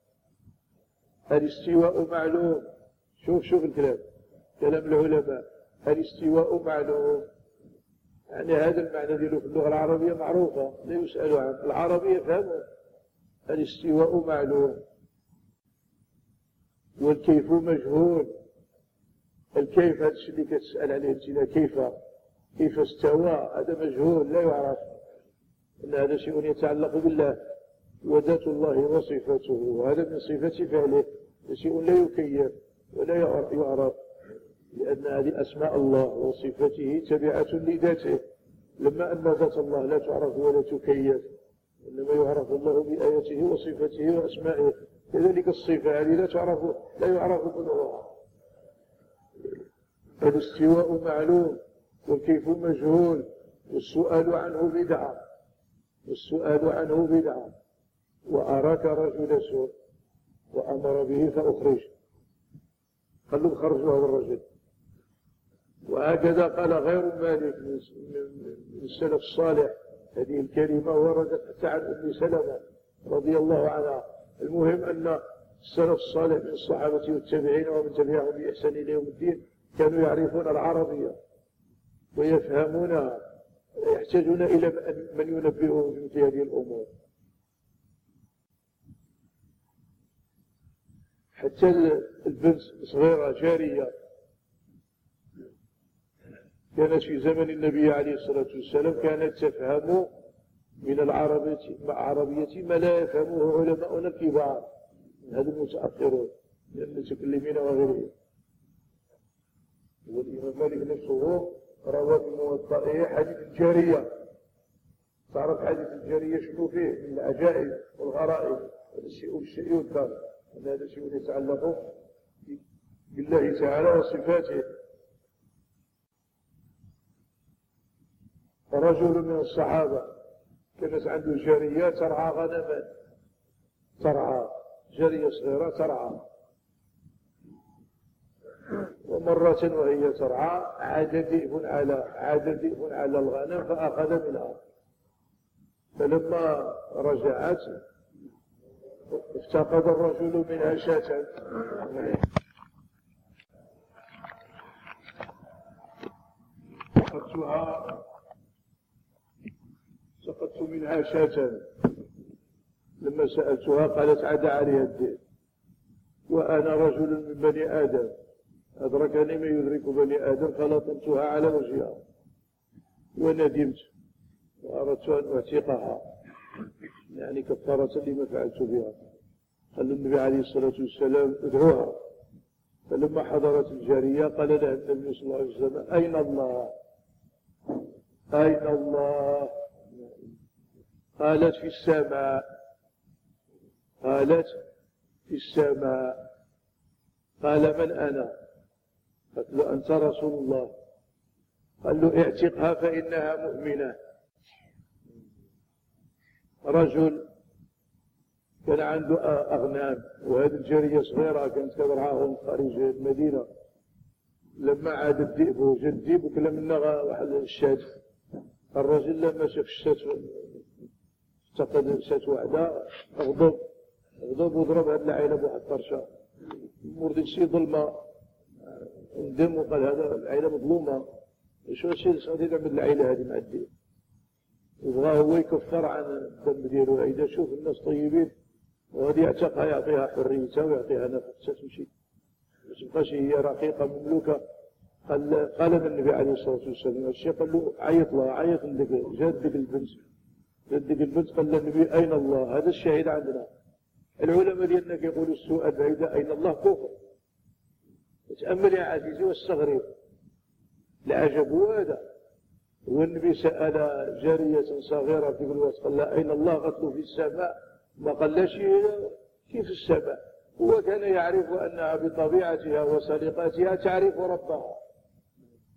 الاستواء معلوم. شوف شوف الكلام، كلام العلماء، الاستواء معلوم، يعني هذا المعنى ديالو في اللغه العربيه معروفه، لا يسال عنه، العربيه فهموا. الاستواء معلوم والكيف مجهول. الكيف هذا الشيء اللي كتسال عليه انت، كيف كيف استوى، هذا مجهول لا يعرف، ان هذا شيء يتعلق بالله، وذات الله وصفته، وهذا من صفه فعله، شيء لا يكيف ولا يعرف، لأن هذه أسماء الله وصفته تبعة لذاته. لما أن ذات الله لا تعرف ولا تكيف، إنما يعرف الله بآياته وصفته وأسمائه، كذلك الصفة هذه لا تعرف لا يعرف بنوعها. فالاستواء معلوم والكيف مجهول، والسؤال عنه بدعة، والسؤال عنه بدعة. وأراك رجل سوء وأمر به فأخرج، قالوا خرجوا هذا الرجل. وهكذا قال غير مالك من السلف الصالح. هذه الكلمة وردت حتى عن أم سلمة رضي الله عنها. المهم أن السلف الصالح من الصحابة والتابعين ومن تبعهم بإحسان إلى يوم الدين كانوا يعرفون العربية ويفهمونها، يحتاجون إلى من ينبههم في مثل هذه الأمور. حتى البنت صغيرة جارية كانت في زمن النبي عليه الصلاة والسلام كانت تفهم من العربية عربية ما لا يفهمه علماؤنا الكبار، هذا المتأخرون من المتكلمين وغيرهم. والإمام مالك نفسه روى في موطئه حديث الجارية. تعرف حديث الجارية شنو فيه من العجائب والغرائب، هذا الشيء الشيء يذكر أن هذا شيء يتعلق بالله تعالى وصفاته. رجل من الصحابة كانت عنده جارية ترعى غنما، ترعى جارية صغيرة ترعى، ومرة وهي ترعى عاد ذئب على عاد ذئب على الغنم فأخذ منها، فلما رجعت افتقد الرجل منها شاة، فقدتها سقطت منها شاة. لما سألتها قالت عاد عليها الذئب، وأنا رجل من بني آدم أدركني ما يدرك بني آدم فلطمتها على وجهها وندمت وأردت أن أعتقها، يعني كفارة لما فعلت بها. قال النبي عليه الصلاة والسلام ادعوها. فلما حضرت الجارية قال لها النبي صلى الله عليه وسلم: أين الله؟ أين الله؟ قالت: في السماء. قالت: في السماء. قال: من أنا؟ قالت له: أنت رسول الله. قال له: اعتقها فإنها مؤمنة. رجل كان عنده أغنام، وهذه الجارية صغيرة كانت ترعاهم خارج المدينة. لما عاد الذئب وجا الذئب وكلا منا واحد الشاة، الرجل لما شاف الشاة افتقد الشاة واحدة غضب غضب وضرب هذه العائلة بواحد الطرشة. مور ديك الشيء ظلمة، ندم وقال هذا العائلة مظلومة، شو الشيء اللي غادي تعمل العائلة هذه مع الذئب؟ وبغى هو يكفر عن الذنب ديالو. إذا شوف الناس طيبين وغادي يعتقها يعطيها حريتها ويعطيها نفسها تمشي، ما تبقاش هي رقيقة مملوكة. قال قال النبي عليه الصلاة والسلام الشيء، قال له: عيط لها، عيط لك جات ديك البنت، جات ديك البنت. قال النبي: أين الله؟ هذا الشاهد عندنا. العلماء ديالنا كيقولوا السؤال بعيد أين الله كفر. تأمل يا عزيزي واستغرب، العجب هو هذا. والنبي سأل جارية صغيرة في الوقت قال لها: أين الله؟ قالت له: في السماء. ما قالش كيف السماء، هو كان يعرف أنها بطبيعتها وسليقتها تعرف ربها،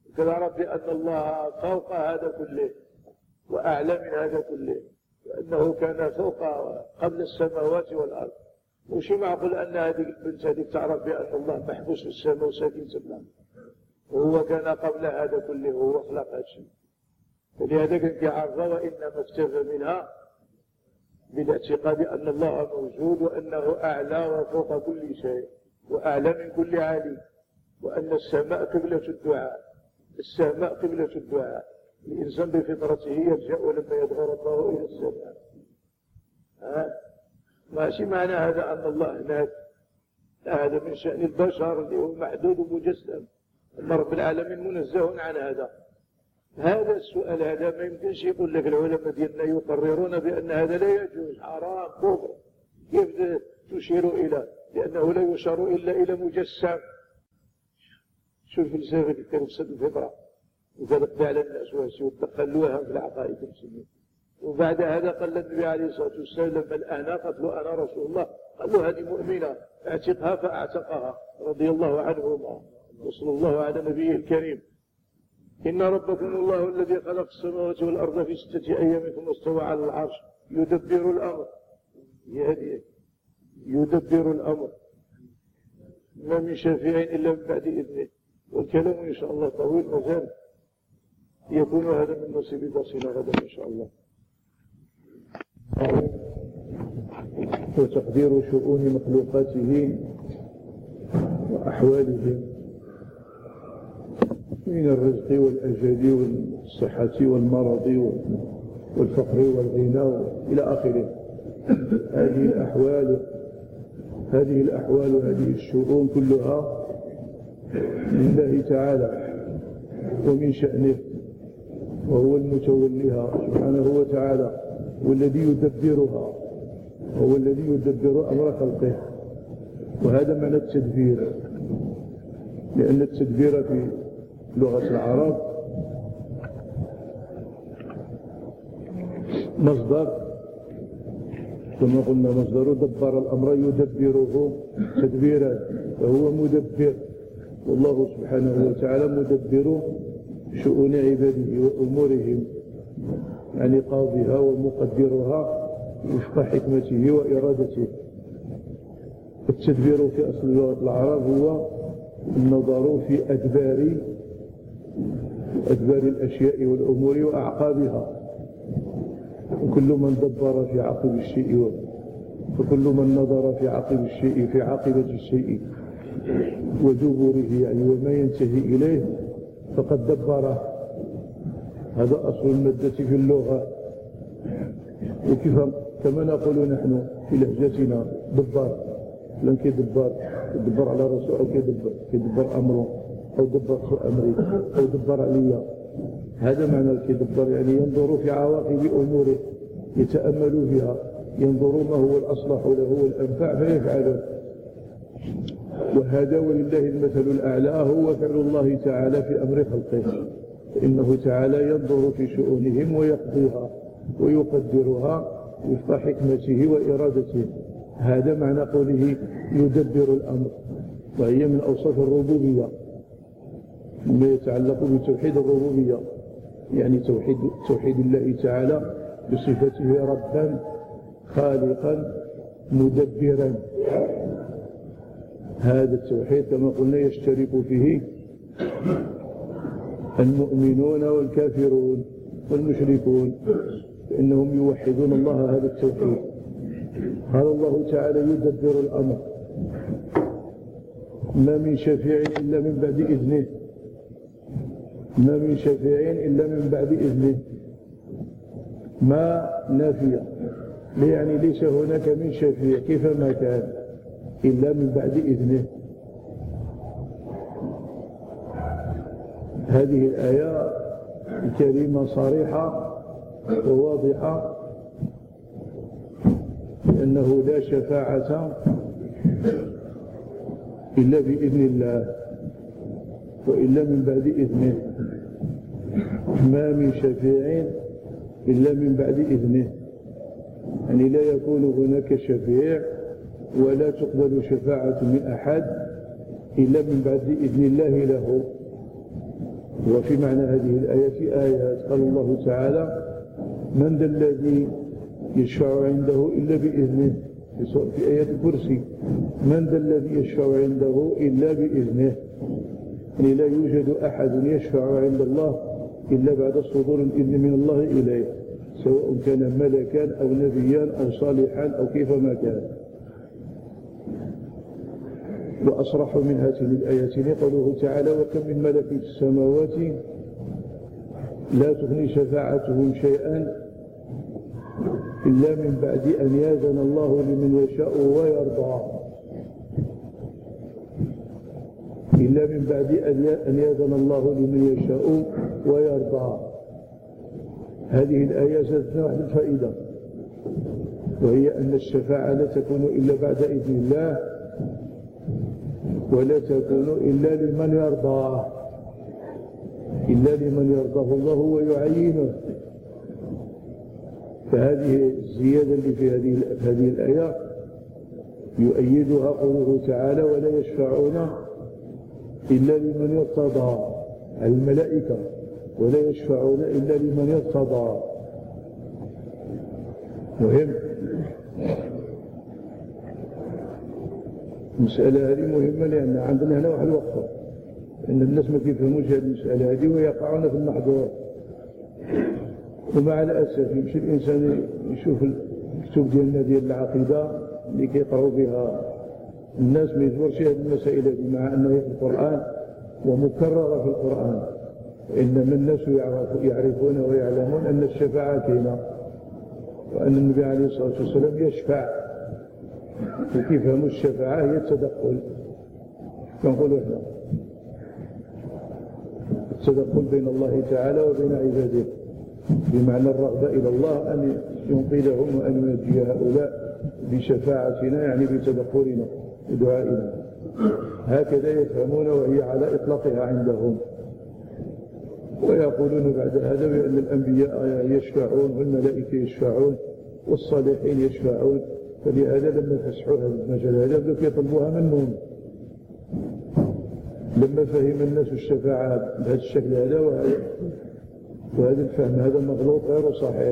تعرف بأن الله فوق هذا كله وأعلى من هذا كله، وأنه كان فوق قبل السماوات والأرض. وشي معقول أن هذه البنت هذه تعرف بأن الله محبوس في السماء وساكن في الأرض، وهو كان قبل هذا كله وهو خلق هذا الشيء. فلهذا كان كيعرفها، وإنما اكتفى منها بالاعتقاد أن الله موجود وأنه أعلى وفوق كل شيء وأعلى من كل عالي، وأن السماء قبلة الدعاء. السماء قبلة الدعاء، الإنسان بفطرته يلجأ لما يدعو ربه إلى السماء. ها؟ ماشي معنى هذا أن الله هناك، هذا من شأن البشر اللي هو محدود ومجسم، أن رب العالمين منزه عن هذا. هذا السؤال هذا ما يمكنش يقول لك العلماء ديالنا يقررون بأن هذا لا يجوز، حرام كفر. كيف تشير إلى؟ لأنه لا يشار إلا إلى مجسم. شو الفلسفة اللي تفسد الفطرة وتدق على الناس وتدخلوها في العقائد المسلمين. وبعد هذا قال النبي عليه الصلاة والسلام لما الآن قالت له أنا رسول الله، قال له هذه مؤمنة اعتقها، فاعتقها رضي الله عنهما. وصلى الله على نبيه الكريم. إن ربكم الله الذي خلق السماوات والأرض في ستة أيام ثم استوى على العرش يدبر الأمر. يهدي يدبر الأمر، ما من شافع إلا من بعد إذنه. والكلام إن شاء الله طويل، مازال يكون هذا من نصيب درسنا غدا إن شاء الله. وتقدير شؤون مخلوقاته وأحوالهم من الرزق والأجل والصحة والمرض والفقر والغنى إلى آخره. هذه الأحوال هذه الأحوال هذه الشؤون كلها من الله تعالى ومن شأنه، وهو المتوليها سبحانه وتعالى، والذي يدبرها، هو الذي يدبر أمر خلقه. وهذا معنى التدبير، لأن التدبير في لغة العرب مصدر، كما قلنا مصدر دبر الأمر يدبره تدبيرا، فهو مدبر. والله سبحانه وتعالى مدبر شؤون عباده وأمورهم، يعني قاضيها ومقدرها وفق حكمته وإرادته. التدبير في أصل لغة العرب هو النظر في أدبار أدبار الأشياء والأمور وأعقابها. وكل من دبر في عقب الشيء، وكل من نظر في عقب الشيء في عاقبة الشيء ودبره، يعني وما ينتهي إليه، فقد دبره. هذا أصل المادة في اللغة. وكيف كما نقول نحن في لهجتنا دبر، لن كيدبر كيدبر على راسه، أو كيدبر كيدبر أمره، أو دبر سوء أمري، أو دبر عليا. هذا معنى الكيدبر، يعني ينظر في عواقب أموره، يتأمل فيها، ينظر ما هو الأصلح له والأنفع فيفعله. وهذا ولله المثل الأعلى هو فعل الله تعالى في أمر خلقه، فإنه تعالى ينظر في شؤونهم ويقضيها ويقدرها وفق حكمته وإرادته. هذا معنى قوله يدبر الأمر، وهي من أوصاف الربوبية، ما يتعلق بتوحيد الربوبية، يعني توحيد توحيد الله تعالى بصفته ربا خالقا مدبرا. هذا التوحيد كما قلنا يشترك فيه المؤمنون والكافرون والمشركون، فإنهم يوحدون الله هذا التوحيد. قال الله تعالى يدبر الأمر، ما من شفيع إلا من بعد إذنه، ما من شفيع إلا من بعد إذنه. ما نافية، يعني ليس هناك من شفيع كيفما كان إلا من بعد إذنه. هذه الآية الكريمة صريحة وواضحة، لأنه لا شفاعة إلا بإذن الله وإلا من بعد إذنه. ما من شفيع إلا من بعد إذنه، يعني لا يكون هناك شفيع ولا تقبل شفاعة من أحد إلا من بعد إذن الله له. وفي معنى هذه الآية آيات. قال الله تعالى: من ذا الذي يشفع عنده إلا بإذنه، في آية الكرسي: من ذا الذي يشفع عنده إلا بإذنه، يعني لا يوجد أحد يشفع عند الله إلا بعد صدور الإذن من الله إليه، سواء كان ملكا أو نبيا أو صالحا أو كيفما كان. وأصرح من هاتين الآيتين قوله تعالى: وكم من ملك في السماوات لا تغني شفاعتهم شيئا إلا من بعد أن يأذن الله لمن يشاء ويرضى، إلا من بعد أن يأذن الله لمن يشاء ويرضى. هذه الآية زادتنا واحد الفائدة، وهي أن الشفاعة لا تكون إلا بعد إذن الله، ولا تكون إلا لمن يرضاه، إلا لمن يرضاه الله ويعينه. فهذه الزيادة اللي في هذه هذه الآية يؤيدها قوله تعالى: ولا يشفعون إلا لمن يرتضى، على الملائكة، ولا يشفعون إلا لمن يرتضى. مهم، المسألة هذه مهمة، لأن عندنا هنا واحد الوقفة، أن الناس ما كيفهموش هذه المسألة هذه ويقعون في المحظور. ومع الأسف يمشي الإنسان يشوف الكتب ديالنا ديال العقيدة اللي كيقرأوا بها الناس، ما يدورش هذه المسائل هذه، مع أنها في القرآن ومكررة في القرآن. إنما الناس يعرفون ويعلمون أن الشفاعة كاينة، وأن النبي عليه الصلاة والسلام يشفع. وكيفهموا الشفاعة هي التدخل، كنقولوا احنا التدخل بين الله تعالى وبين عباده، بمعنى الرغبة إلى الله أن ينقذهم وأن ينجي هؤلاء بشفاعتنا، يعني بتدخلنا ودعائنا. هكذا يفهمون، وهي على إطلاقها عندهم. ويقولون بعد هذا بأن الأنبياء يشفعون والملائكة يشفعون والصالحين يشفعون، فلهذا لما فسحوا هذا المجال هذا بدأوا يطلبوها منهم. لما فهم الناس الشفاعة بهذا الشكل هذا وهذا الفهم هذا مغلوط غير صحيح،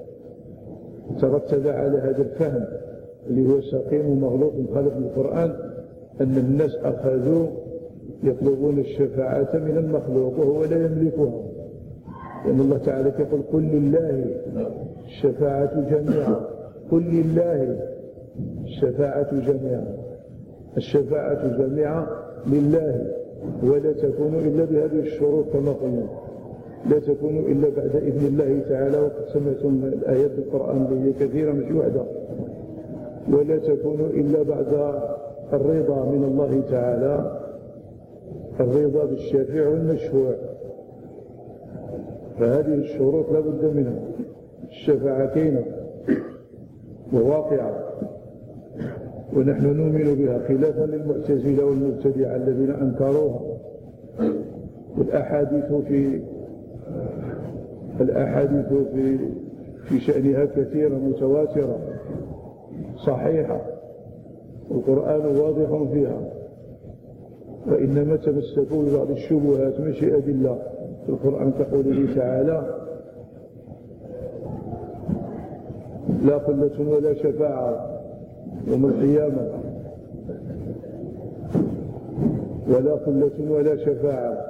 ترتب على هذا الفهم اللي هو سقيم ومغلوط مخالف للقرآن أن الناس أخذوا يطلبون الشفاعة من المخلوق وهو لا يملكها، لأن الله تعالى يقول: قل لله الشفاعة جميعا، قل لله الشفاعة جميعا، الشفاعة جميعا لله، ولا تكون إلا بهذه الشروط كما قلنا، لا تكون إلا بعد إذن الله تعالى. وقد سمعتم الآيات القرآن اللي هي كثيرة مش واحدة. ولا تكون إلا بعد الرضا من الله تعالى، الرضا بالشافع والمشفوع. فهذه الشروط لا بد منها. الشفاعة كاينة وواقعة، ونحن نؤمن بها، خلافا للمعتزلة والمبتدعة الذين أنكروها. والأحاديث في الأحاديث في في شأنها كثيرة متواترة صحيحة، والقرآن واضح فيها، وإنما تمسكوا ببعض الشبهات ماشي أدلة في القرآن كقوله تعالى: لا قلة ولا شفاعة يوم القيامة، ولا قلة ولا شفاعة.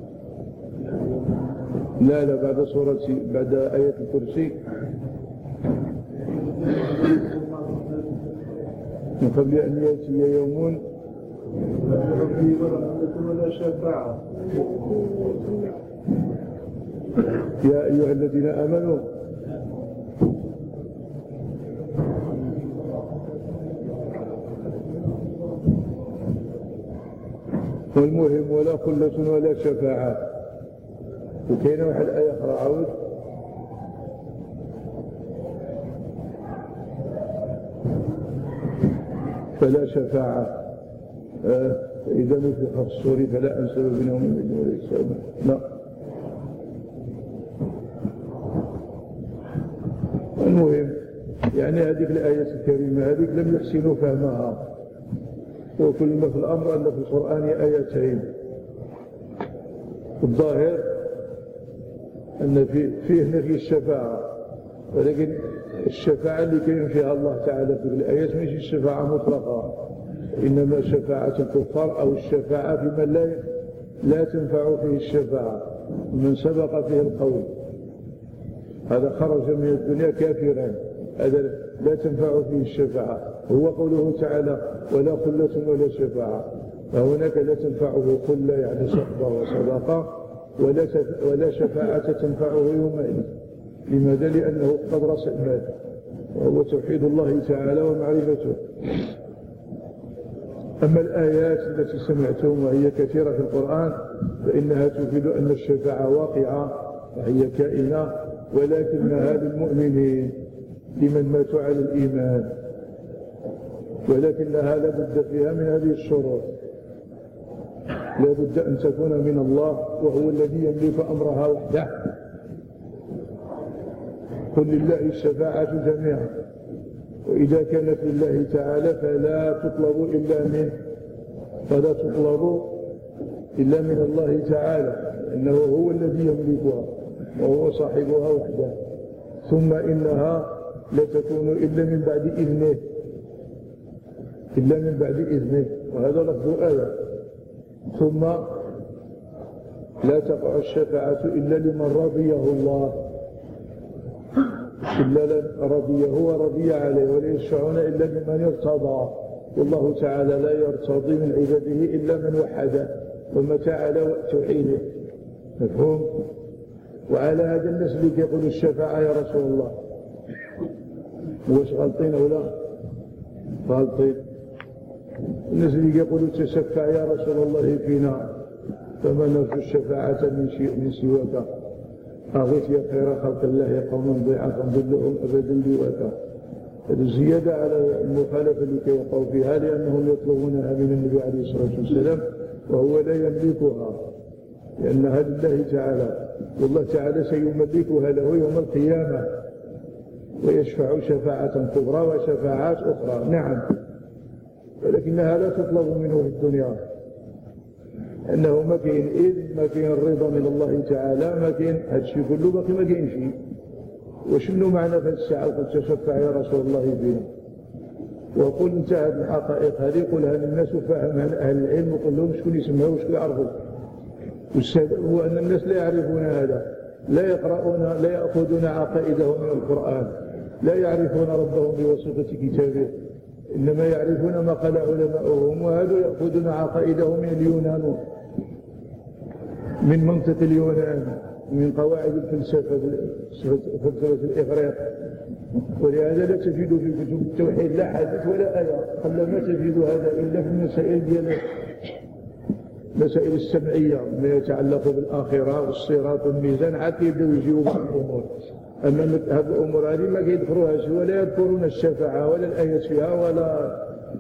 لا لا بعد سورة بعد آية الكرسي، من قبل أن يأتي يوم ربي ولا قلة ولا شفاعة. يا أيها الذين آمنوا والمهم ولا قلة ولا شفاعة. وكاينه واحد الآية أخرى عاود: فلا شفاعة فإذا نفخ في الصور فلا أنسب بينهم ولا حساب. لا، المهم يعني هذيك الآية الكريمة هذيك لم يحسنوا فهمها. وكل ما في الأمر أن في القرآن آيتين، الظاهر أن فيه, فيه نفي الشفاعة، ولكن الشفاعة اللي كاين فيها الله تعالى في الآيات ماشي الشفاعة مطلقة، إنما شفاعة الكفار أو الشفاعة في من لا لا تنفع فيه الشفاعة، من سبق فيه القول هذا خرج من الدنيا كافرا، هذا لا تنفع فيه الشفاعة. هو قوله تعالى ولا خلة ولا شفاعة، فهناك لا تنفعه خلة يعني صحبة وصداقة، ولا ولا شفاعة تنفعه يومئذ. لماذا؟ لأنه قد رأس المال، وهو توحيد الله تعالى ومعرفته. أما الآيات التي سمعتم وهي كثيرة في القرآن فإنها تفيد أن الشفاعة واقعة وهي كائنة، ولكنها للمؤمنين لمن ماتوا على الإيمان، ولكنها لابد فيها من هذه الشروط، لابد أن تكون من الله وهو الذي يملك أمرها وحده. قل لله الشفاعة جميعا، وإذا كانت لله تعالى فلا تطلب إلا منه، فلا تطلب إلا من الله تعالى، إنه هو الذي يملكها وهو صاحبها وحده. ثم إنها لا تكون إلا من بعد إذنه، إلا من بعد إذنه، وهذا لفظ آية. ثم لا تقع الشفاعة إلا لمن رضيه الله، إلا رضيه ورضي عليه، ولا يشفعون إلا لمن ارتضى، والله تعالى لا يرتضي من عباده إلا من وحده ومتى على توحيده. مفهوم؟ وعلى هذا الناس اللي يقولوا الشفاعة يا رسول الله واش غلطين ولا غلطين؟ الناس اللي يقولوا تشفع يا رسول الله فينا فما نرجو الشفاعة من سواك، أغث يا خير خلق الله قوما ضيعا ضلهم أبدا لواك. هذه زيادة على المخالفة اللي كيوقعوا فيها، لأنهم يطلبونها من النبي عليه الصلاة والسلام وهو لا يملكها، لأنها لله تعالى، والله تعالى سيملكها له يوم القيامة ويشفع شفاعة كبرى وشفاعات أخرى. نعم، ولكنها لا تطلب منه في الدنيا، أنه ما كاين إذن، ما كاين الرضا من الله تعالى، ما كاين هذا الشيء كله باقي ما كاين شيء. وشنو معنى في الساعة قل تشفع يا رسول الله فينا؟ وقل انتهت الحقائق هذه قلها للناس وفهمها أهل العلم، وقل لهم شكون يسمعوا وشكون يعرفوا. والسبب هو أن الناس لا يعرفون هذا، لا يقرؤون، لا يأخذون عقائدهم من القرآن، لا يعرفون ربهم بواسطة كتابه، إنما يعرفون ما قال علماؤهم، وهذا يأخذون عقائدهم من اليونان، من منطق اليونان، من قواعد الفلسفة، فلسفة الإغريق. ولهذا لا تجد في كتب التوحيد لا حديث ولا آية، قل ما تجد هذا إلا في المسائل ديال المسائل السمعية ما يتعلق بالآخرة والصراط والميزان، حتى يبدأوا يجيبوا بعض الأمور. أما هذه الأمور هذه ما يدخلوهاش ولا يذكرون الشفاعة ولا الآيات فيها ولا.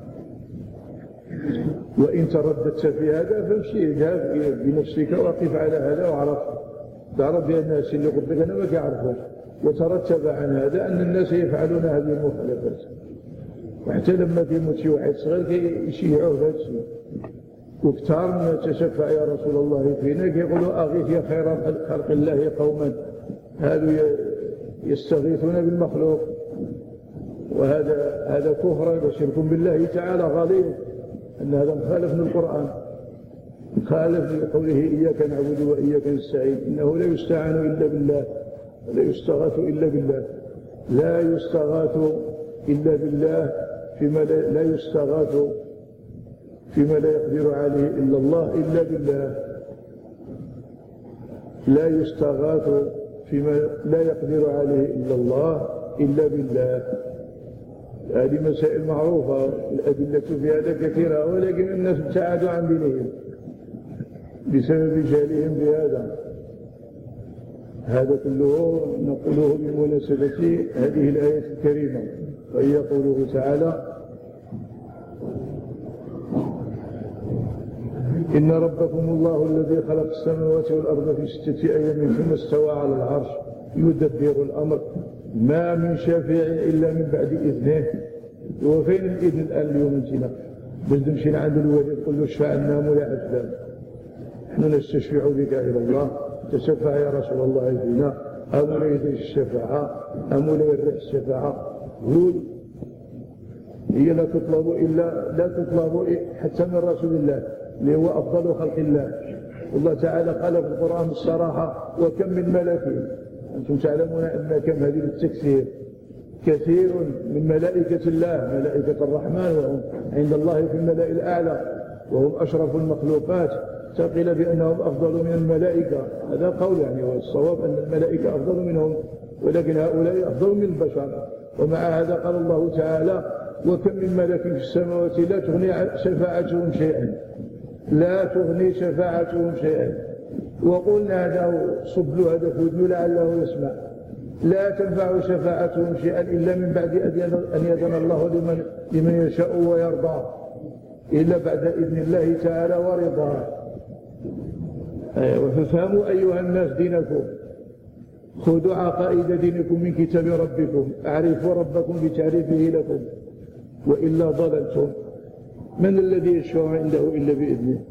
وإن ترددت في هذا فامشي اذهب بنفسك وقف على هذا وعرف، تعرف بأن الناس اللي قبلك أنا ما كيعرفوش، وترتب عن هذا أن الناس يفعلون هذه المخالفات. وحتى لما كيموت شي واحد صغير كيشيعوه بهذا الشيء، وكثار من تشفع يا رسول الله فينا كيقولوا أغيث يا خير خلق الله قوما، هذا يستغيثون بالمخلوق، وهذا هذا كفر وشرك بالله تعالى غليظ، أن هذا مخالف للقرآن، خالف لقوله إياك نعبد وإياك نستعين، إنه لا يستعان إلا بالله ولا يستغاث إلا بالله، لا يستغاث إلا بالله فيما لا يستغاث فيما لا يقدر عليه إلا الله إلا بالله، لا يستغاث فيما لا يقدر عليه إلا الله إلا بالله. هذه مسائل معروفة، الأدلة في هذا كثيرة، ولكن الناس ابتعدوا عن دينهم بسبب جهلهم بهذا. هذا كله نقوله بمناسبة هذه الآية الكريمة، وهي قوله تعالى إن ربكم الله الذي خلق السماوات والأرض في ستة أيام ثم استوى على العرش يدبر الأمر ما من شافع إلا من بعد إذنه. وفين الإذن الآن اليوم انتنا بس نمشي عند الولي نقول له اشفع لنا مولاي فلان، نحن نستشفع بك إلى الله تشفع يا رسول الله فينا، أم لا يدري الشفاعة، أم لا يريح الشفاعة. هود هي لا تطلب إلا لا تطلب حتى من رسول الله اللي هو أفضل خلق الله. والله تعالى قال في القرآن الصراحة: وكم من ملك. أنتم تعلمون أن كم هذه التكثير، كثير من ملائكة الله، ملائكة الرحمن، وهم عند الله في الملأ الأعلى، وهم أشرف المخلوقات. قيل بأنهم أفضل من الملائكة، هذا قول يعني، والصواب أن الملائكة أفضل منهم، ولكن هؤلاء أفضل من البشر. ومع هذا قال الله تعالى: وكم من ملك في السماوات لا تغني شفاعتهم شيئا، لا تغني شفاعتهم شيئا. وقلنا هذا صب له هذا فودنه لعله يسمع: لا تنفع شفاعتهم شيئا إلا من بعد أن يأذن الله لمن, لمن يشاء ويرضى، إلا بعد إذن الله تعالى ورضاه. فافهموا أيها الناس دينكم، خذوا عقائد دينكم من كتاب ربكم، اعرفوا ربكم بتعريفه لكم، وإلا ضللتم. من الذي يشفع عنده إلا بإذنه؟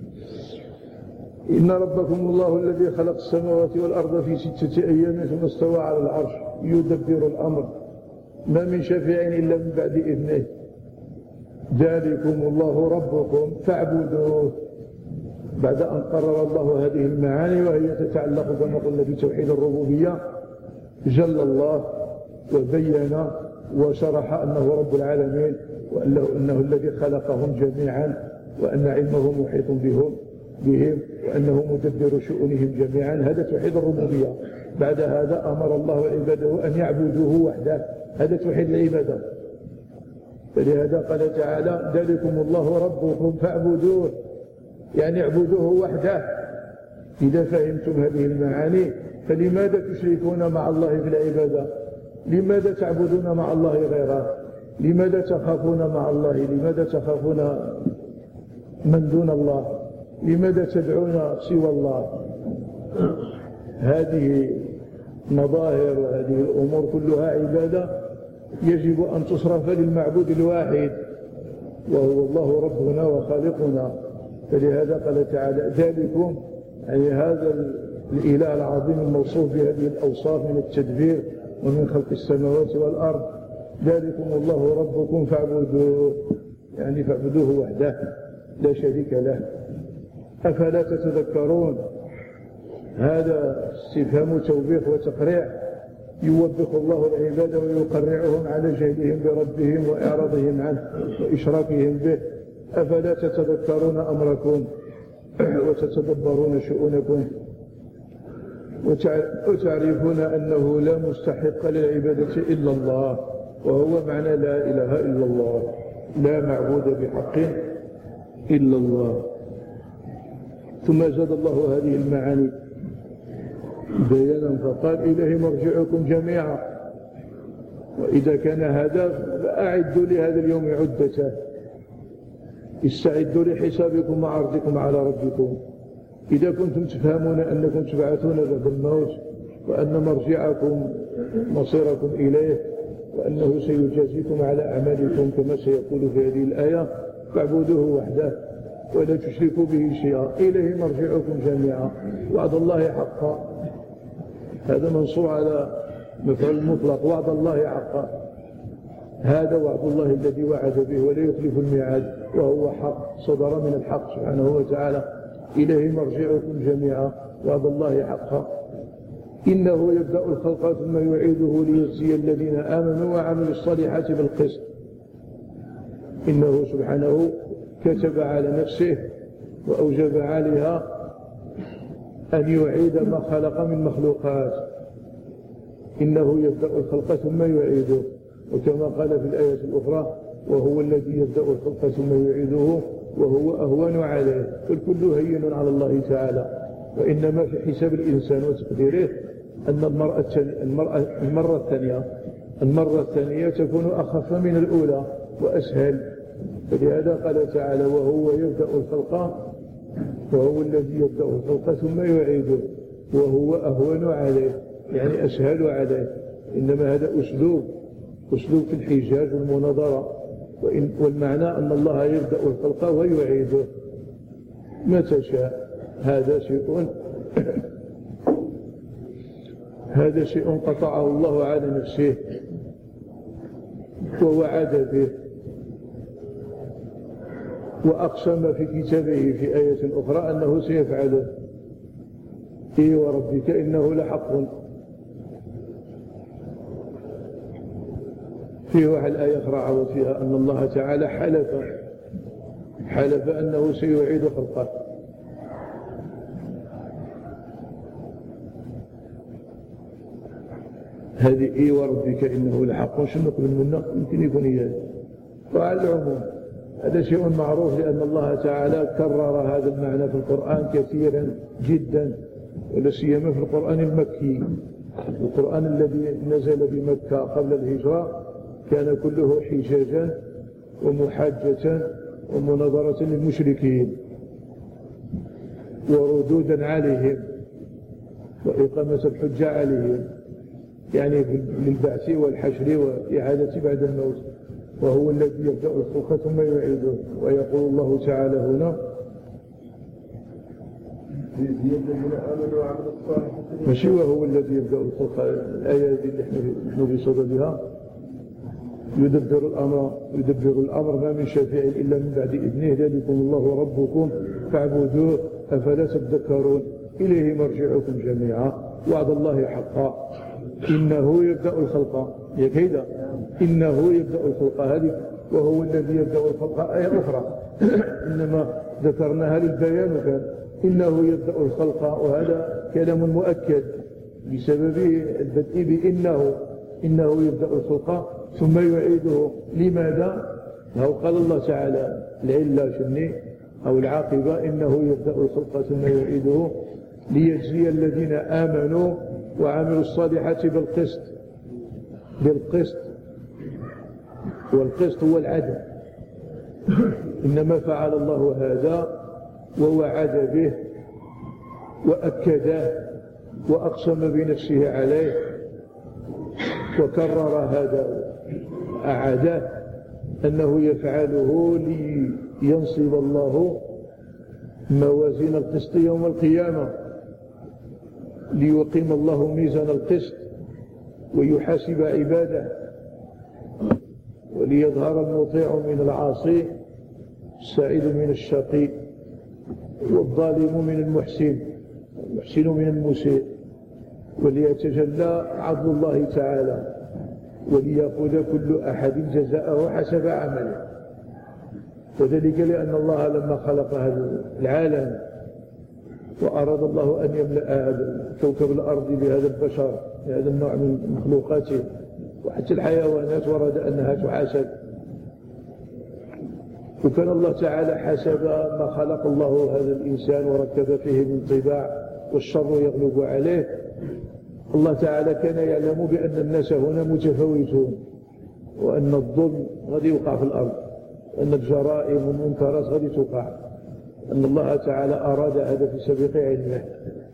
إن ربكم الله الذي خلق السماوات والأرض في ستة أيام ثم استوى على العرش يدبر الأمر، ما من شفيع إلا من بعد إذنه. ذلكم الله ربكم فاعبدوه. بعد أن قرر الله هذه المعاني وهي تتعلق كما قلنا بتوحيد الربوبية، جل الله وبين وشرح أنه رب العالمين، وأنه الذي خلقهم جميعا، وأن علمه محيط بهم بهم وأنه مدبر شؤونهم جميعا. هذا توحيد الربوبية. بعد هذا أمر الله عباده أن يعبدوه وحده، هذا توحيد العبادة. فلهذا قال تعالى: ذلكم الله ربكم فاعبدوه، يعني اعبدوه وحده. إذا فهمتم هذه المعاني فلماذا تشركون مع الله في العبادة؟ لماذا تعبدون مع الله غيره؟ لماذا تخافون مع الله؟ لماذا تخافون من دون الله؟ لماذا تدعون سوى الله؟ هذه مظاهر وهذه الأمور كلها عبادة يجب أن تصرف للمعبود الواحد، وهو الله ربنا وخالقنا. فلهذا قال تعالى: ذلكم، يعني هذا الإله العظيم الموصوف بهذه الأوصاف من التدبير ومن خلق السماوات والأرض، ذلكم الله ربكم فاعبدوه، يعني فاعبدوه وحده لا شريك له. أفلا تتذكرون؟ هذا استفهام توبيخ وتقريع، يوبخ الله العباد ويقرعهم على جهلهم بربهم وإعراضهم عنه وإشراكهم به. أفلا تتذكرون أمركم وتتدبرون شؤونكم وتعرفون أنه لا مستحق للعبادة إلا الله، وهو معنى لا إله إلا الله، لا معبود بحق إلا الله. ثم زاد الله هذه المعاني بيانا فقال: إليه مرجعكم جميعا. وإذا كان هذا فأعدوا لهذا اليوم عدته، استعدوا لحسابكم وعرضكم على ربكم. إذا كنتم تفهمون أنكم تبعثون بعد الموت، وأن مرجعكم مصيركم إليه، وأنه سيجازيكم على أعمالكم كما سيقول في هذه الآية، فاعبدوه وحده ولا تشركوا به شيئا. إليه مرجعكم جميعا، وعد الله حقا. هذا منصوب على مفعول مطلق، وعد الله حقا. هذا وعد الله الذي وعد به ولا يخلف الميعاد، وهو حق صدر من الحق سبحانه وتعالى. إليه مرجعكم جميعا، وعد الله حقا. إنه يبدأ الخلق ثم يعيده ليجزي الذين آمنوا وعملوا الصالحات بالقسط. إنه سبحانه كتب على نفسه وأوجب عليها أن يعيد ما خلق من مخلوقات. إنه يبدأ الخلق ثم يعيده، وكما قال في الآية الأخرى: وهو الذي يبدأ الخلق ثم يعيده وهو أهون عليه. فالكل هين على الله تعالى، وإنما في حساب الإنسان وتقديره أن المرأة المرأة المرة الثانية المرة الثانية تكون أخف من الأولى وأسهل. فلهذا قال تعالى: وهو يبدأ الخلق وهو الذي يبدأ الخلق ثم يعيده وهو أهون عليه، يعني أسهل عليه. إنما هذا أسلوب أسلوب في الحجاج والمناظرة، والمعنى أن الله يبدأ الخلق ويعيده متى شاء. هذا شيء هذا شيء قطعه الله على نفسه ووعد به، وأقسم في كتابه في آية أخرى أنه سيفعله. إي وربك إنه لحق. في واحد الآية أخرى عرض فيها أن الله تعالى حلف حلف أنه سيعيد خلقه. هذه إي وربك إنه لحق، شنو نقول منه؟ يمكن يكون إياه. وعلى العموم هذا شيء معروف، لأن الله تعالى كرر هذا المعنى في القرآن كثيرا جدا، ولا سيما في القرآن المكي. القرآن الذي نزل بمكة قبل الهجرة كان كله حجاجا ومحاجة ومناظرة للمشركين وردودا عليهم وإقامة الحجة عليهم، يعني للبعث والحشر وإعادة بعد الموت. وهو الذي يبدأ الخلق ثم يعيده. ويقول الله تعالى هنا ماشي وهو الذي يبدأ الخلق، الآية اللي نحن بصددها يدبر الأمر يدبر الأمر ما من شفيع إلا من بعد إذنه، ذلكم الله ربكم فاعبدوه أفلا تذكرون، إليه مرجعكم جميعا وعد الله حقا إنه يبدأ الخلق. هي كذا، إنه يبدأ الخلق هذه، وهو الذي يبدأ الخلق آية أخرى إنما ذكرناها للبيان، وكان إنه يبدأ الخلق، وهذا كلام مؤكد بسبب البدء بإنه إنه يبدأ الخلق ثم يعيده. لماذا؟ لو قال الله تعالى العلة شني أو العاقبة إنه يبدأ الخلق ثم يعيده ليجزي الذين آمنوا وعملوا الصالحات بالقسط. بالقسط، والقسط هو العدل. إنما فعل الله هذا ووعد به وأكده وأقسم بنفسه عليه وكرر هذا، أعاده أنه يفعله لينصب الله موازين القسط يوم القيامة، ليقيم الله ميزان القسط ويحاسب عباده، وليظهر المطيع من العاصي، السعيد من الشقي، والظالم من المحسن، المحسن من المسيء، وليتجلى عدل الله تعالى، وليأخذ كل أحد جزاءه حسب عمله. وذلك لأن الله لما خلق هذا العالم وأراد الله أن يملأ هذا كوكب الأرض بهذا البشر، بهذا النوع من مخلوقاته، وحتى الحيوانات ورد أنها تحاسب. وكان الله تعالى حسب ما خلق الله هذا الإنسان وركب فيه من طباع والشر يغلب عليه. الله تعالى كان يعلم بأن الناس هنا متفاوتون، وأن الظلم غادي يوقع في الأرض، وأن الجرائم والمنكرات غادي توقع، أن الله تعالى أراد هذا في سابق علمه.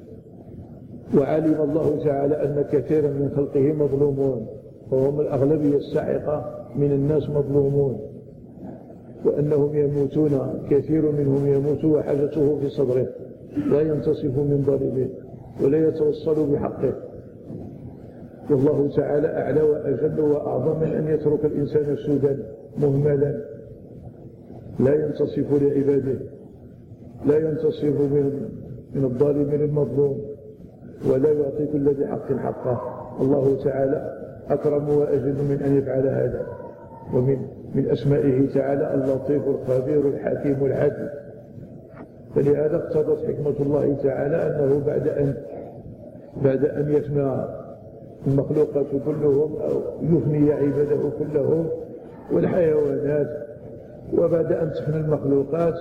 وعلم الله تعالى أن كثيرا من خلقه مظلومون، وهم الأغلبية الساحقة من الناس مظلومون، وأنهم يموتون، كثير منهم يموت وحاجته في صدره، لا ينتصف من ظالمه ولا يتوصل بحقه. والله تعالى أعلى وأجل وأعظم من أن يترك الإنسان سودا مهملا لا ينتصف لعباده، لا ينتصف من, من الظالم للمظلوم، ولا يعطي كل ذي حق حقه. الله تعالى أكرم وأجل من أن يفعل هذا. ومن من أسمائه تعالى اللطيف الخبير الحكيم العدل. فلهذا اقتضت حكمة الله تعالى أنه بعد أن بعد أن يفنى المخلوقات كلهم أو يفني عباده كلهم والحيوانات، وبعد أن تفنى المخلوقات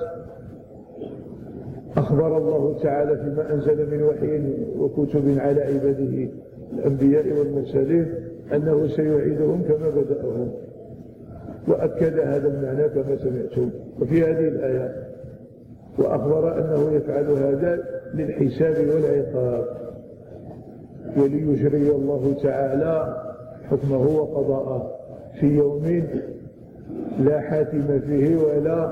أخبر الله تعالى فيما أنزل من وحي وكتب على عباده الأنبياء والمرسلين أنه سيعيدهم كما بدأهم، وأكد هذا المعنى كما سمعتم. وفي هذه الآية وأخبر أنه يفعل هذا للحساب والعقاب، وليجري الله تعالى حكمه وقضاءه في يوم لا حاكم فيه ولا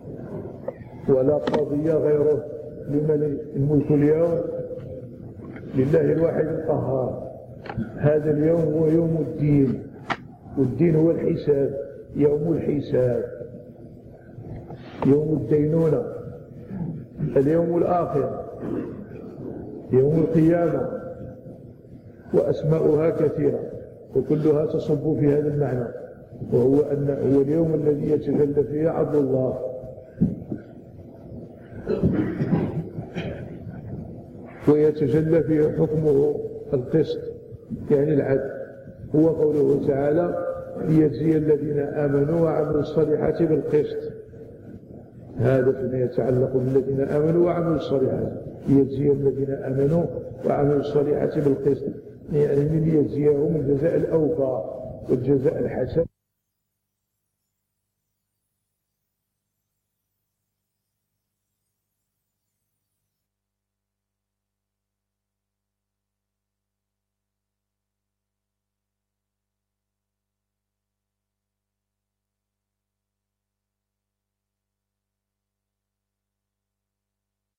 ولا قاضي غيره، لمن الملك اليوم لله الواحد القهار. هذا اليوم هو يوم الدين، والدين هو الحساب، يوم الحساب، يوم الدينونة، اليوم الآخر، يوم القيامة، وأسماؤها كثيرة وكلها تصب في هذا المعنى، وهو أن هو اليوم الذي يتجلى فيه عدل الله. ويتجلى فيه حكمه القسط، يعني العدل. هو قوله تعالى ليجزي الذين آمنوا وعملوا الصالحات بالقسط، هذا فيما يتعلق بالذين آمنوا وعملوا الصالحات، ليجزي الذين آمنوا وعملوا الصالحات بالقسط، يعني من ليجزيهم الجزاء الأوفى والجزاء الحسن.